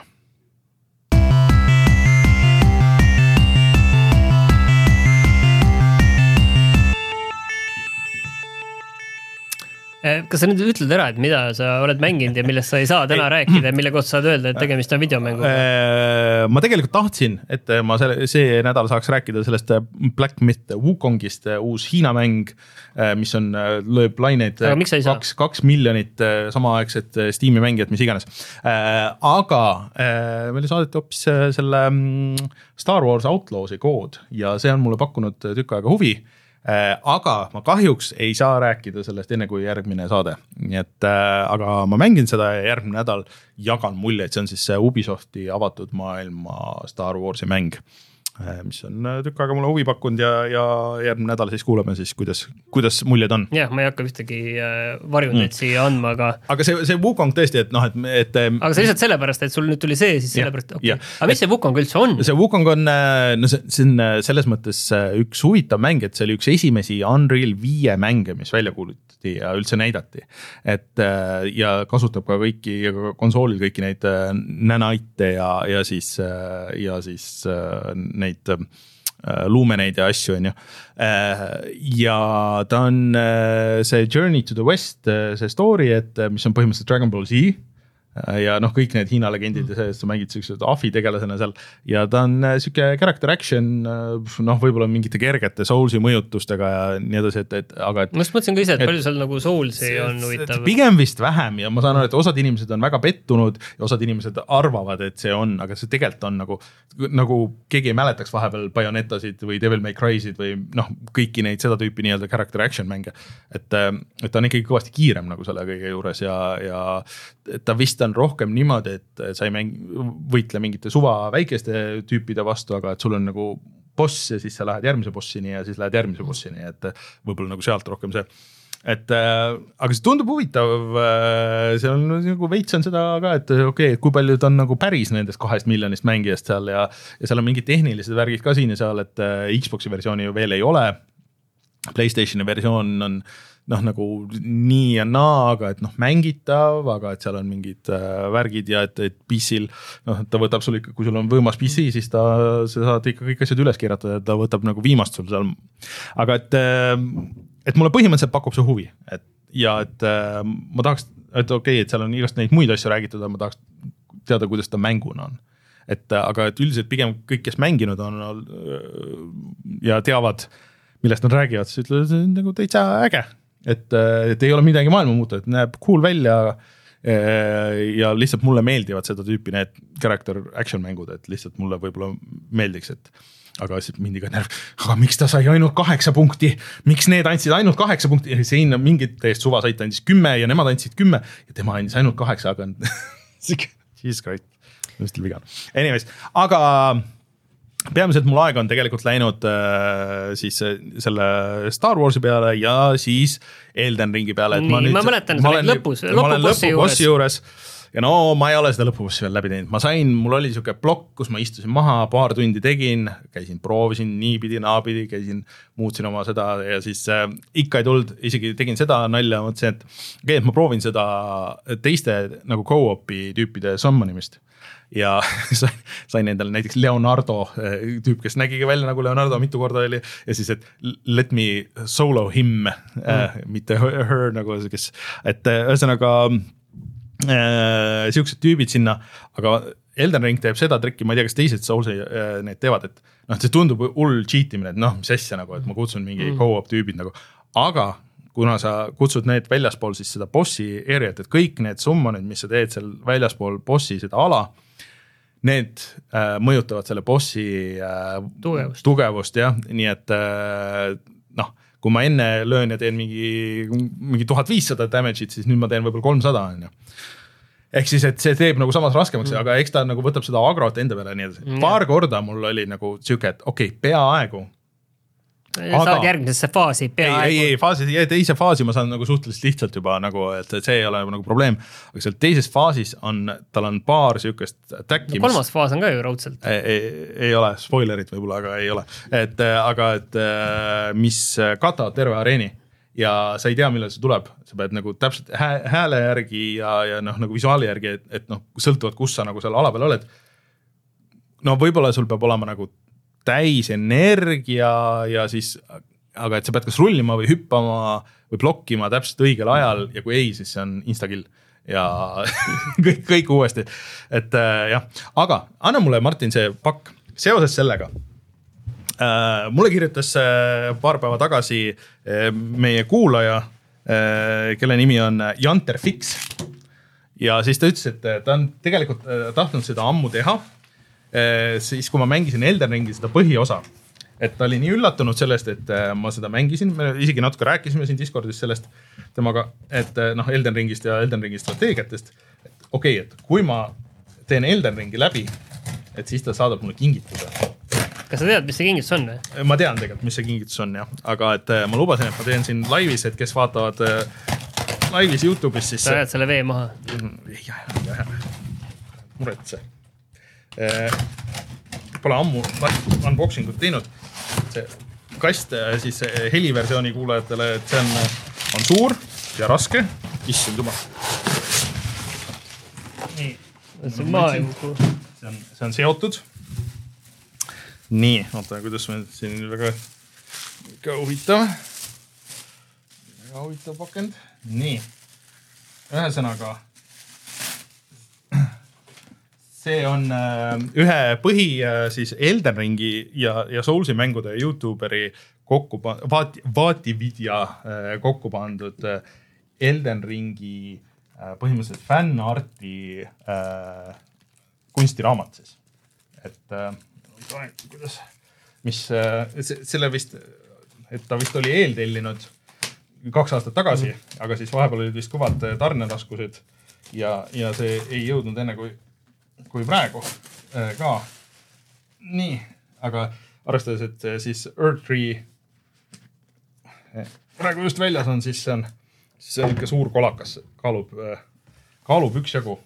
Kas sa nüüd ütled ära, et mida sa oled mänginud ja millest sa ei saa täna rääkida, mille kohta saad öelda, et tegemist on videomängu? Ma tegelikult tahtsin, et ma selle, see nädal saaks rääkida sellest Black Myth Wukongist, uus Hiina mäng, mis on lööb laineid kaks, kaks miljonit samaaegset Steam'i mängijat, mis iganes. Aga meile saadeti hoopis selle Star Wars Outlawsi kood ja see on mulle pakkunud tükk aega huvi. Aga ma kahjuks ei saa rääkida sellest enne kui järgmine saade. Nii et, aga ma mängin seda ja järgmine nädal jagan mulje, et see on siis Ubisofti avatud maailma Star Warsi mäng, mis on tükk aega mulle huvi pakkunud ja, ja järgmine nädal siis kuuleme siis, kuidas, kuidas muljed on. Jah, ma ei hakka ühtegi varjundeid mm. siia andma, aga... Aga see, see Wukong tõesti, et noh, et... et aga see lihtsalt sellepärast, et sul nüüd tuli see, siis sellepärast... Okay. Aga mis see Wukong üldse on? See Wukong on, no see, see on selles mõttes üks huvitav mäng, et see oli üks esimesi Unreal viie mänge, mis välja kuulutati ja üldse näidati. Et ja kasutab ka kõiki, konsoolil kõiki neid nanaite ja, ja siis, ja siis neid luumeneid ja asju, on ju. Ja ta on see Journey to the West, see story, et mis on põhimõtteliselt Dragon Ball Z ja noh, kõik need Hiina legendid ja see, et sa mängid sellised afi tegelasena seal ja ta on siuke character action, noh, võib-olla mingite kergete Soulsi mõjutustega ja nii edasi, et, et aga et, ma just mõtlesin ka ise, et, et palju seal nagu Soulsi on huvitav. Pigem vist vähem ja ma saan aru, et osad inimesed on väga pettunud ja osad inimesed arvavad, et see on, aga see tegelikult on nagu, nagu keegi ei mäletaks vahepeal Bayonettasid või Devil May Cry'sid või noh, kõiki neid seda tüüpi nii-öelda character action mänge, et, et ta on ikkagi kõvasti kiirem nagu selle kõige juures ja, ja ta vist on rohkem niimoodi, et sa ei mäng, võitle mingite suva väikeste tüüpide vastu, aga et sul on nagu boss ja siis sa lähed järgmise bossini ja siis lähed järgmise bossini, et võib-olla nagu sealt rohkem see, et äh, aga see tundub huvitav, äh, see on nagu veits on seda ka, et okei, okay, kui palju ta on nagu päris nendest kahest miljonist mängijast seal ja, ja seal on mingid tehnilised värgid ka siin ja seal, et äh, Xboxi versiooni ju veel ei ole, PlayStationi versioon on noh, nagu nii ja naa, aga et noh, mängitav, aga et seal on mingid äh, värgid ja et, et P C-l, noh, ta võtab sul ikka, kui sul on võimas P C, siis ta, sa saad ikka kõik asjad üles keerata ja ta võtab nagu viimast sul seal. Aga et, et mulle põhimõtteliselt pakub see huvi, et ja et äh, ma tahaks, et okei, okay, et seal on igast neid muid asju räägitud, aga ma tahaks teada, kuidas ta mänguna on. Et aga et üldiselt pigem kõik, kes mänginud on ja teavad, millest nad räägivad, siis ütlevad, et nagu täitsa äge. Et, et ei ole midagi maailma muuta, et näeb cool välja ja lihtsalt mulle meeldivad seda tüüpi need character action mängud, et lihtsalt mulle võib-olla meeldiks, et aga siis mind iga närv, aga miks ta sai ainult kaheksa punkti, miks need andsid ainult kaheksa punkti, ja siin mingid täiest suva said andis kümme ja nemad andsid kümme ja tema andis ainult kaheksa, aga siis Christ, just vigan. Anyways, aga peamiselt mul aega on tegelikult läinud äh, siis selle Star Warsi peale ja siis Elden Ringi peale. Et Nii, ma, nüüd, ma mäletan, sa oled lõpus, lõpubossi juures. juures. Ja no ma ei ole seda lõpubossi veel läbi teinud. Ma sain, mul oli siuke plokk, kus ma istusin maha, paar tundi tegin, käisin, proovisin niipidi, naapidi, käisin, muutsin oma seda ja siis äh, ikka ei tulnud, isegi tegin seda nalja, mõtlesin, et, okay, et ma proovin seda teiste nagu co-op'i tüüpide summonimist. Ja sain, sain endale näiteks Leonardo tüüp, kes nägigi välja nagu Leonardo mitu korda oli ja siis, et let me solo him mm. äh, mitte her, her nagu kes, et ühesõnaga äh, siuksed tüübid sinna, aga Elden Ring teeb seda trikki, ma ei tea, kas teised Soulsi äh, need teevad, et noh, see tundub hull cheatimine, et noh, mis asja nagu, et ma kutsun mingi mm. co-op tüübid nagu, aga kuna sa kutsud need väljaspool siis seda bossi areat, et kõik need summonid, mis sa teed seal väljaspool bossi seda ala, need äh, mõjutavad selle bossi äh, tugevust, tugevust jah, nii et äh, noh, kui ma enne löön ja teen mingi, mingi tuhat viissada damage'it, siis nüüd ma teen võib-olla kolmsada on ju. Ehk siis, et see teeb nagu samas raskemaks mm., aga eks ta nagu võtab seda agrot enda peale nii edasi. Mm. Paar korda mul oli nagu siuke, et okei, okay, peaaegu. Aga, saad järgmisesse faasi peaaegu. Ei, ei, ei, faasi, teise faasi ma saan nagu suhteliselt lihtsalt juba nagu, et see ei ole nagu probleem. Aga seal teises faasis on, tal on paar siukest attacki. No, kolmas mis, faas on ka ju raudselt. Ei, ei, ei ole, spoilerid võib-olla, aga ei ole. Et, aga et mis katavad terve areeni ja sa ei tea, millal see tuleb. Sa pead nagu täpselt hääle järgi ja, ja noh, nagu visuaali järgi, et, et noh, sõltuvad, kus sa nagu seal ala peal oled. No võib-olla sul peab olema nagu täis energia ja siis, aga et sa pead kas rullima või hüppama või blokkima täpselt õigel ajal ja kui ei, siis see on instakill ja kõik, kõik uuesti. Et äh, jah, aga anna mulle, Martin, see pakk seoses sellega. Äh, mulle kirjutas äh, paar päeva tagasi äh, meie kuulaja, äh, kelle nimi on Janterfix ja siis ta ütles, et ta on tegelikult äh, tahtnud seda ammu teha. Siis kui ma mängisin Elden Ringi seda põhiosa, et ta oli nii üllatunud sellest, et ma seda mängisin, me isegi natuke rääkisime siin Discordis sellest temaga, et noh, Elden Ringist ja Elden Ringi strateegiatest, et okei, okay, et kui ma teen Elden Ringi läbi, et siis ta saadab mulle kingituse. Kas sa tead, mis see kingitus on? Või? Ma tean tegelikult, mis see kingitus on, jah. Aga et ma lubasin, et ma teen siin laivis, et kes vaatavad laivis YouTube'is, siis... Sa jääd selle vee maha? Jah, jah, muretse. Pole ammu unboxingut teinud. See kast siis heliversiooni kuulajatele, et see on, on suur ja raske. Issand jumal. Nii, see on maailm. See on, see on seotud. Nii, oota, kuidas me siin väga, väga huvitav. Väga huvitav pakend. Nii, ühesõnaga see on ühe põhi siis Elden Ringi ja, ja Soulsi mängude YouTuberi kokku, vaati, vaatividja kokku pandud Elden Ringi põhimõtteliselt fännarti äh, kunstiraamat siis. Et äh, kuidas, mis äh, selle vist, et ta vist oli eeltellinud kaks aastat tagasi, mm. aga siis vahepeal olid vist kõvad tarneraskused ja, ja see ei jõudnud enne kui kui praegu äh, ka. Nii, aga arvestades, et siis Earthtree praegu just väljas on, siis see on, siis see on ikka suur kolakas, kaalub, äh, kaalub üks jagu.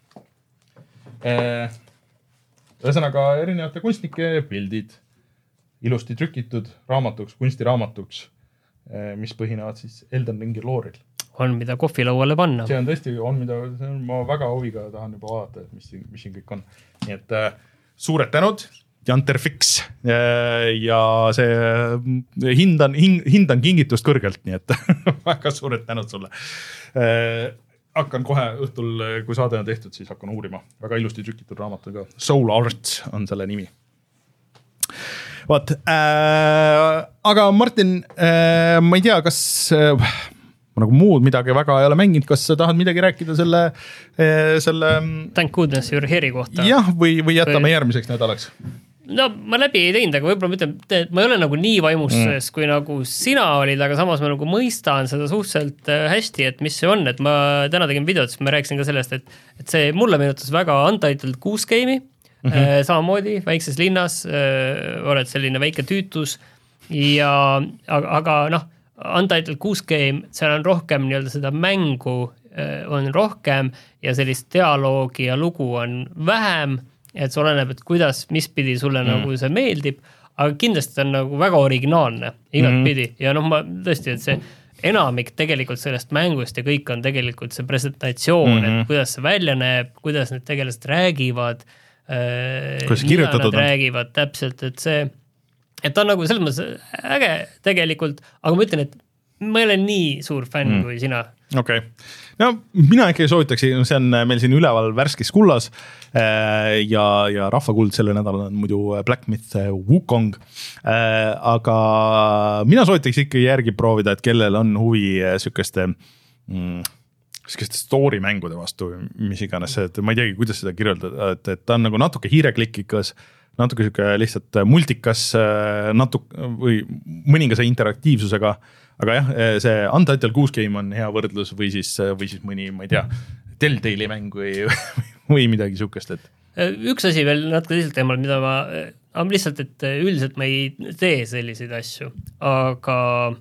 Äh, ühesõnaga erinevate kunstnike pildid, ilusti trükitud raamatuks, kunstiraamatuks, äh, mis põhinevad siis Elden Ringi looril. On, mida kohvilauale panna. See on tõesti, on mida, see on, ma väga huviga tahan juba vaadata, et mis, mis siin kõik on. Nii et äh, suured tänud, Janterfix äh, ja see hindan, hindan kingitust kõrgelt, nii et väga suured tänud sulle. Äh, hakkan kohe õhtul, kui saade on tehtud, siis hakkan uurima. Väga ilusti trükitud raamatuga. Soul Art on selle nimi. Vaat, äh, aga Martin, äh, ma ei tea, kas... Äh, ma nagu muud midagi väga ei ole mänginud, kas sa tahad midagi rääkida selle, selle... Thank goodness you're here'i kohta. Jah, või, või jätame või... järgmiseks nädalaks. No ma läbi ei teinud, aga võib-olla mõtlen, et ma ei ole nagu nii vaimuses, mm. kui nagu sina olid, aga samas ma nagu mõistan seda suhteliselt hästi, et mis see on, et ma täna tegin videot, siis ma rääkisin ka sellest, et, et see mulle meenutas väga Untitled Goose Game'i, mm -hmm. samamoodi väikses linnas, oled selline väike tüütus ja aga, aga noh, Untitled Goose Game, seal on rohkem nii-öelda seda mängu on rohkem ja sellist dialoogi ja lugu on vähem, et see oleneb, et kuidas, mis pidi sulle mm. nagu see meeldib, aga kindlasti on nagu väga originaalne igat mm. pidi ja noh, ma tõesti, et see enamik tegelikult sellest mängust ja kõik on tegelikult see presentatsioon, mm -hmm. et kuidas see välja näeb, kuidas need tegelased räägivad, kuidas kirjutatud on. Räägivad täpselt, et see et ta on nagu selles mõttes äge tegelikult, aga ma ütlen, et ma ei ole nii suur fänn mm. kui sina. okei okay., no mina ikkagi soovitaks, see on meil siin üleval värskes kullas ja, ja rahvakuld selle nädal on muidu Black Myth Wukong, aga mina soovitaks ikkagi järgi proovida, et kellel on huvi sükeste mm, sükeste story mängude vastu, mis iganes see, et ma ei teagi, kuidas seda kirjeldada, et, et ta on nagu natuke hiireklikikas, natuke siuke lihtsalt multikas, natuke või mõningase interaktiivsusega, aga jah, see Untitled Goose Game on hea võrdlus või siis, või siis mõni, ma ei tea, Telltale'i mäng või, või midagi sükest, et üks asi veel natuke teiselt teemal, mida ma, lihtsalt, et üldiselt ma ei tee selliseid asju, aga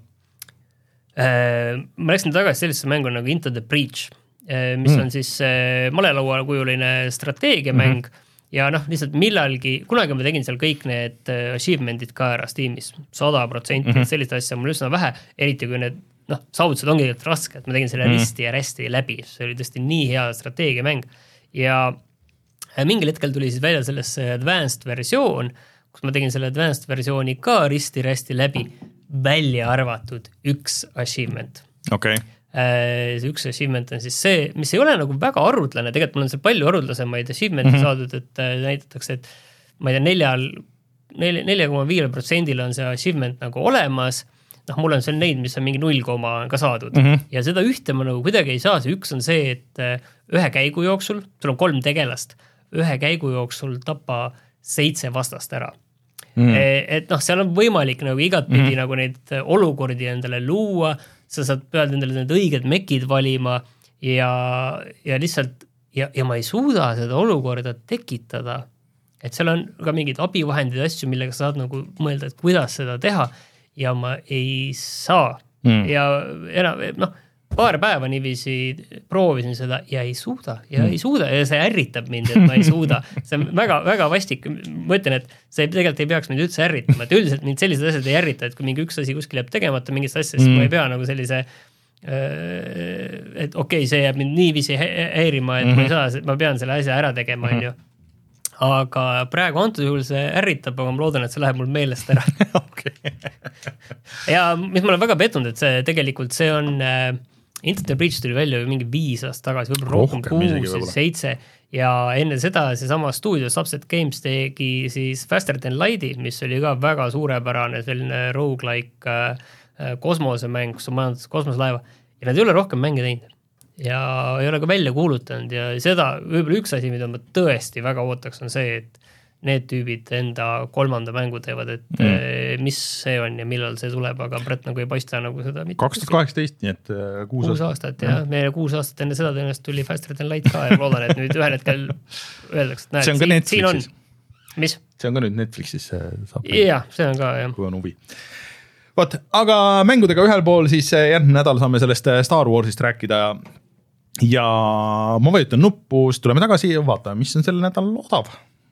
ma läksin tagasi sellisesse mängu nagu Into the Breach, mis mm. on siis malelaua kujuline strateegiamäng mm-hmm. ja noh, lihtsalt millalgi, kunagi ma tegin seal kõik need achievement'id ka ära Steamis, sada protsenti mm-hmm. sellist asja mul üsna vähe, eriti kui need noh, saavutused ongi raske, et ma tegin selle mm-hmm. risti ja resti läbi, see oli tõesti nii hea strateegiamäng ja mingil hetkel tuli siis välja sellest advanced versioon, kus ma tegin selle advanced versiooni ka risti-resti läbi, välja arvatud üks achievement. Okay. See üks achievement on siis see, mis ei ole nagu väga arvutlane, tegelikult mul on see palju arvutlasemaid achievement'i mm-hmm. saadud, et näitatakse, et ma ei tea, neljal, nelja koma viis protsendil on see achievement nagu olemas, noh, mul on seal neid, mis on mingi null koma ka saadud mm-hmm. ja seda ühte ma nagu kuidagi ei saa, see üks on see, et ühe käigu jooksul, sul on kolm tegelast, ühe käigu jooksul tapa seitse vastast ära. Mm. Et noh, seal on võimalik nagu igatpidi mm. nagu neid olukordi endale luua, sa saad pead endale need õiged mekid valima ja, ja lihtsalt ja, ja ma ei suuda seda olukorda tekitada, et seal on ka mingid abivahendid asju, millega saad nagu mõelda, et kuidas seda teha ja ma ei saa mm. ja enam, noh, paar päeva niiviisi proovisin seda ja ei suuda ja mm. ei suuda ja see ärritab mind, et ma ei suuda. See on väga, väga vastik. Ma ütlen, et see tegelikult ei peaks mind üldse ärritama, et üldiselt mind sellised asjad ei ärrita, et kui mingi üks asi kuskil jääb tegemata mingist asja, siis mm. ma ei pea nagu sellise, et okei, okay, see jääb mind niiviisi häirima, et mm-hmm. ma ei saa, ma pean selle asja ära tegema, mm-hmm. on ju. Aga praegu antud juhul see ärritab, aga ma loodan, et see läheb mul meelest ära. okay. ja mis ma olen väga pettunud, et see tegelikult see on Into the Breach tuli välja mingi viis aasta tagasi, võib-olla rohkem kuus, seitse ja enne seda see sama stuudio Subset Games tegi siis Faster Than Lighti, mis oli ka väga suurepärane selline roguelike äh, kosmosemäng, kus on majandatud kosmoselaeva ja nad ei ole rohkem mänge teinud ja ei ole ka välja kuulutanud ja seda, võib-olla üks asi, mida ma tõesti väga ootaks on see, et need tüübid enda kolmanda mängu teevad, et mm. mis see on ja millal see tuleb, aga Brett nagu ei paista nagu seda mitte. kaks tuhat kaheksateist, nii et kuus, kuus aastat, jah. Meile kuus aastat enne seda tõenäoliselt tuli Faster Than Light ka ja loodan, et nüüd ühel hetkel öeldaks, et näed, see on ka siin, Netflixis. Siin on. Mis? See on ka nüüd Netflixis saab. Jah, see on ka, jah. Kui on huvi. Võt, aga mängudega ühel pool siis järgmine nädal saame sellest Star Warsist rääkida ja ma vajutan nuppu, siis tuleme tagasi ja vaatame, mis on selle nädal odav.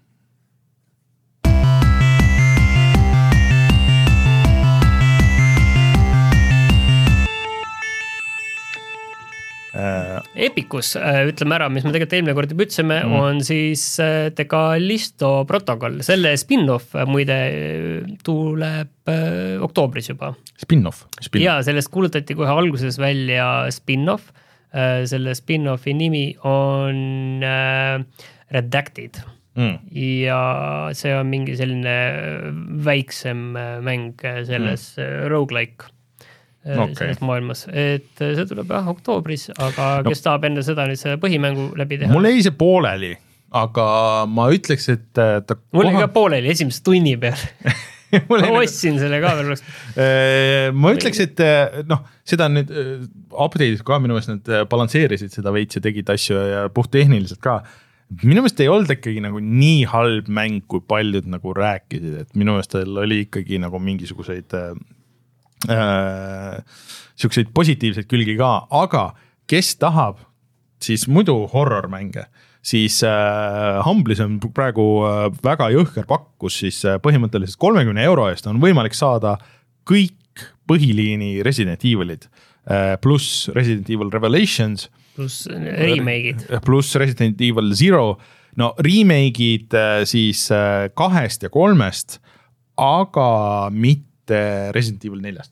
Epicus, ütleme ära, mis me tegelikult eelmine kord juba ütlesime, mm. on siis The Callisto protokoll. Selle spin-off muide tuleb oktoobris juba. Spin-off? spin-off. Ja sellest kuulutati kohe alguses välja spin-off. Selle spin-offi nimi on Redacted. Mm. Ja see on mingi selline väiksem mäng selles mm. roguelike okay. selles maailmas, et see tuleb jah oktoobris, aga no. kes tahab enne seda nüüd see põhimängu läbi teha? Mul ei see pooleli, aga ma ütleks, et ta mul koha... ei ka pooleli esimese tunni peal ma ostsin selle ka veel. ma ütleks, et noh, seda nüüd update'id ka minu meelest nad balansseerisid seda veits ja tegid asju ja puht tehniliselt ka. Minu meelest ei olnud ikkagi nagu nii halb mäng, kui paljud nagu rääkisid, et minu meelest oli ikkagi nagu mingisuguseid Äh, siukseid positiivseid külgi ka, aga kes tahab siis muidu horror-mänge, siis äh, Humblis on praegu äh, väga jõhker pakkus, siis äh, põhimõtteliselt kolmekümne euro eest on võimalik saada kõik põhiliini Resident Evilid äh, pluss Resident Evil Revelations pluss remake'id pluss Resident Evil Zero, no remake'id äh, siis äh, kahest ja kolmest, aga mitte Resident Evil neljast.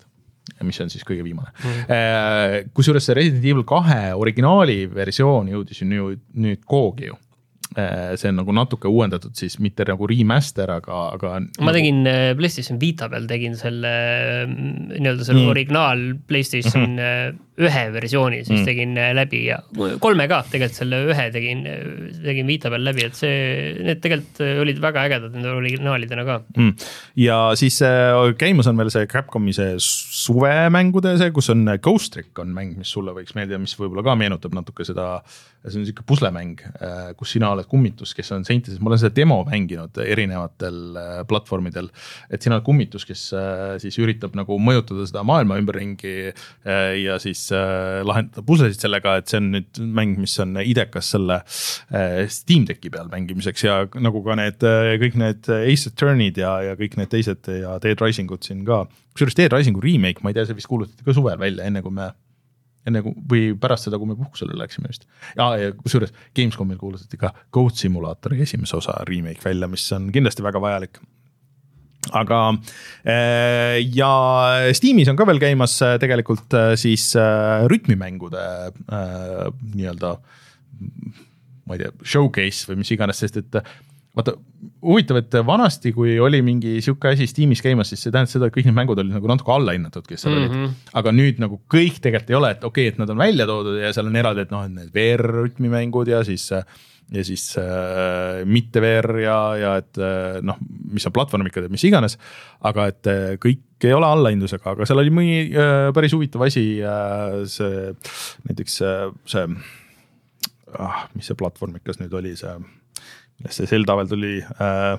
mis on siis kõige viimane mm.. Kusjuures see Resident Evil kahe originaali versioon jõudis ju nüüd, nüüd koogi ju. See on nagu natuke uuendatud siis, mitte nagu remaster, aga, aga ma tegin nagu... PlayStation Vita peal tegin selle nii-öelda selle mm. originaal PlayStation mm-hmm. ühe versiooni, siis mm. tegin läbi ja kolme ka tegelikult selle ühe tegin, tegin Vita peal läbi, et see, need tegelikult olid väga ägedad nende originaalidena ka. Mm. Ja siis käimas on veel see Capcomi see suvemängude see, kus on Ghost Trick on mäng, mis sulle võiks meeldida, mis võib-olla ka meenutab natuke seda, see on siuke puslemäng, kus sina oled kummitus, kes on seintses, ma olen seda demo mänginud erinevatel platvormidel, et sina oled kummitus, kes siis üritab nagu mõjutada seda maailma ümberringi ja siis lahendada puslesid sellega, et see on nüüd mäng, mis on idekas selle Steam Decki peal mängimiseks ja nagu ka need, kõik need Ace Attorney'd ja, ja kõik need teised ja Dead Rising'ud siin ka. Kusjuures Dead Risingu remake, ma ei tea, see vist kuulutati ka suvel välja, enne kui me enne või pärast seda, kui me puhkusele läksime vist. Ja, ja kusjuures Gamescomil kuulutati ka Goat Simulatori esimese osa remake välja, mis on kindlasti väga vajalik. Aga ja Steamis on ka veel käimas tegelikult siis rütmimängude nii-öelda, ma ei tea, showcase või mis iganes, sest et vaata, huvitav, et vanasti, kui oli mingi siuke asi Steamis käimas, siis see tähendab seda, et kõik need mängud olid nagu natuke alla hinnatud, kes seal mm-hmm. olid. Aga nüüd nagu kõik tegelikult ei ole, et okei, okay, et nad on välja toodud ja seal on eraldi, et noh, need V R-rütmimängud ja siis, ja siis äh, mitte V R ja, ja et noh, mis on platvormikad ja mis iganes, aga et kõik ei ole allahindusega, aga seal oli mõni äh, päris huvitav asi, äh, see näiteks äh, see, ah, mis see platvormikas nüüd oli, see millest see Zelda veel tuli äh,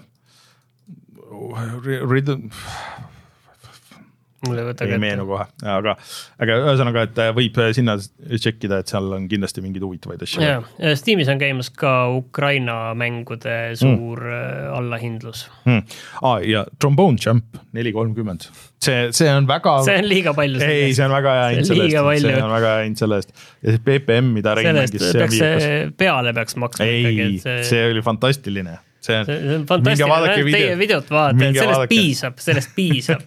Rhythm ei meenu kohe, aga, aga ühesõnaga, et võib sinna tšekkida, et seal on kindlasti mingid huvitavaid asju. Ja, Steamis on käimas ka Ukraina mängude suur mm. allahindlus. Mm. Ah, ja Trombone Jump neli kolmkümmend. See, see on väga... See on liiga palju. Ei, see on väga hea hind selle eest. See on väga hea hind selle eest. Ja see P P M, mida Rein mängis, see on viikas. Peale peaks maksma. Ei, see... see oli fantastiline. See on, see on fantastiline, video. Teie videot vaadata, et sellest vaadake. piisab, sellest piisab.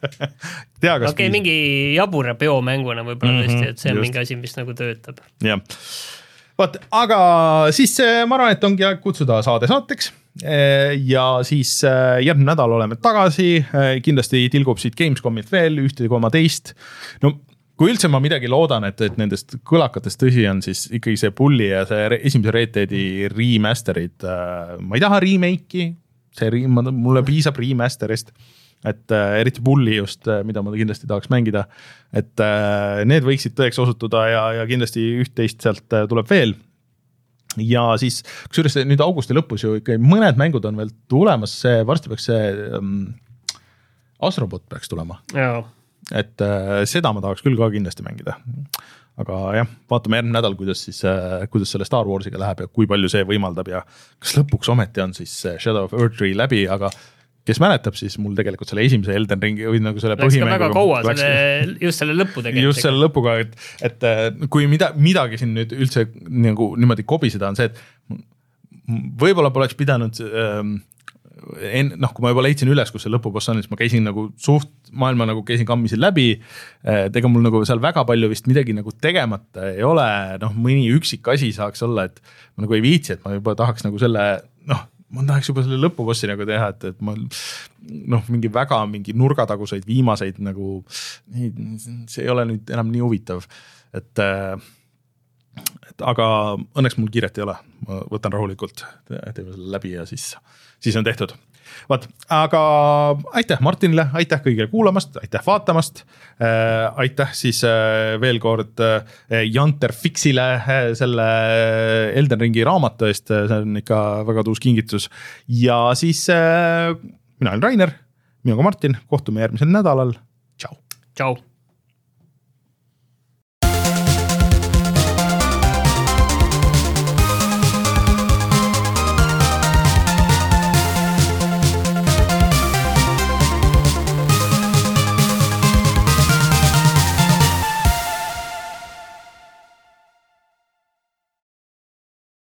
Tea, kas okay, piisab. Mingi jabura peomänguna võib-olla mm-hmm, tõesti, et see on just. Mingi asi, mis nagu töötab. Jah. Vaat, aga siis ma arvan, et ongi kutsuda saade saateks ja siis järgmine nädal oleme tagasi, kindlasti tilgub siit Gamescomilt veel ühte koma teist. No kui üldse ma midagi loodan, et, et nendest kõlakatest tõsi on, siis ikkagi see Bulli ja see esimese Red Deadi remasterid, ma ei taha remake'i, see re, mulle piisab remasterist, et äh, eriti Bulli just, mida ma kindlasti tahaks mängida, et äh, need võiksid tõeks osutuda ja, ja kindlasti üht-teist sealt tuleb veel. Ja siis, kusjuures nüüd augusti lõpus ju ikka mõned mängud on veel tulemas, see varsti peaks see um, Astrobot peaks tulema. Jaa. Et äh, seda ma tahaks küll ka kindlasti mängida. Aga jah, vaatame järgmine nädal, kuidas, siis, äh, kuidas selle Star Warsiga läheb ja kui palju see võimaldab ja kas lõpuks ometi on siis Shadow of Erdtree läbi, aga kes mäletab, siis mul tegelikult selle esimese Elden Ringi või nagu selle põhimänguga. Läks ka väga kaua, läks... selle, just selle lõppu tegelikult. Just selle lõpuga, et, et kui mida, midagi siin nüüd üldse nagu, niimoodi kobiseda on see, et võib-olla poleks pidanud... Ähm, En, noh, kui ma juba leidsin üles, kus see lõpuboss on, siis ma käisin nagu suht maailma nagu käisin kammisin läbi, ega mul nagu seal väga palju vist midagi nagu tegemata ei ole, noh, mõni üksik asi saaks olla, et ma nagu ei viitsi, et ma juba tahaks nagu selle, noh, ma tahaks juba selle lõpubossi nagu teha, et, et ma noh, mingi väga mingi nurgataguseid viimaseid nagu, see ei ole nüüd enam nii huvitav, et, et aga õnneks mul kiiret ei ole, ma võtan rahulikult, teeme selle läbi ja siis siis on tehtud. Vaat, aga aitäh Martinile, aitäh kõigile kuulamast, aitäh vaatamast, äh, aitäh siis äh, veel kord äh, Janter Fixile äh, selle Elden Ringi raamatu eest, see on ikka väga tuus kingitus. Ja siis äh, mina olen Rainer, minuga Martin, kohtume järgmisel nädalal. Tšau. Tšau.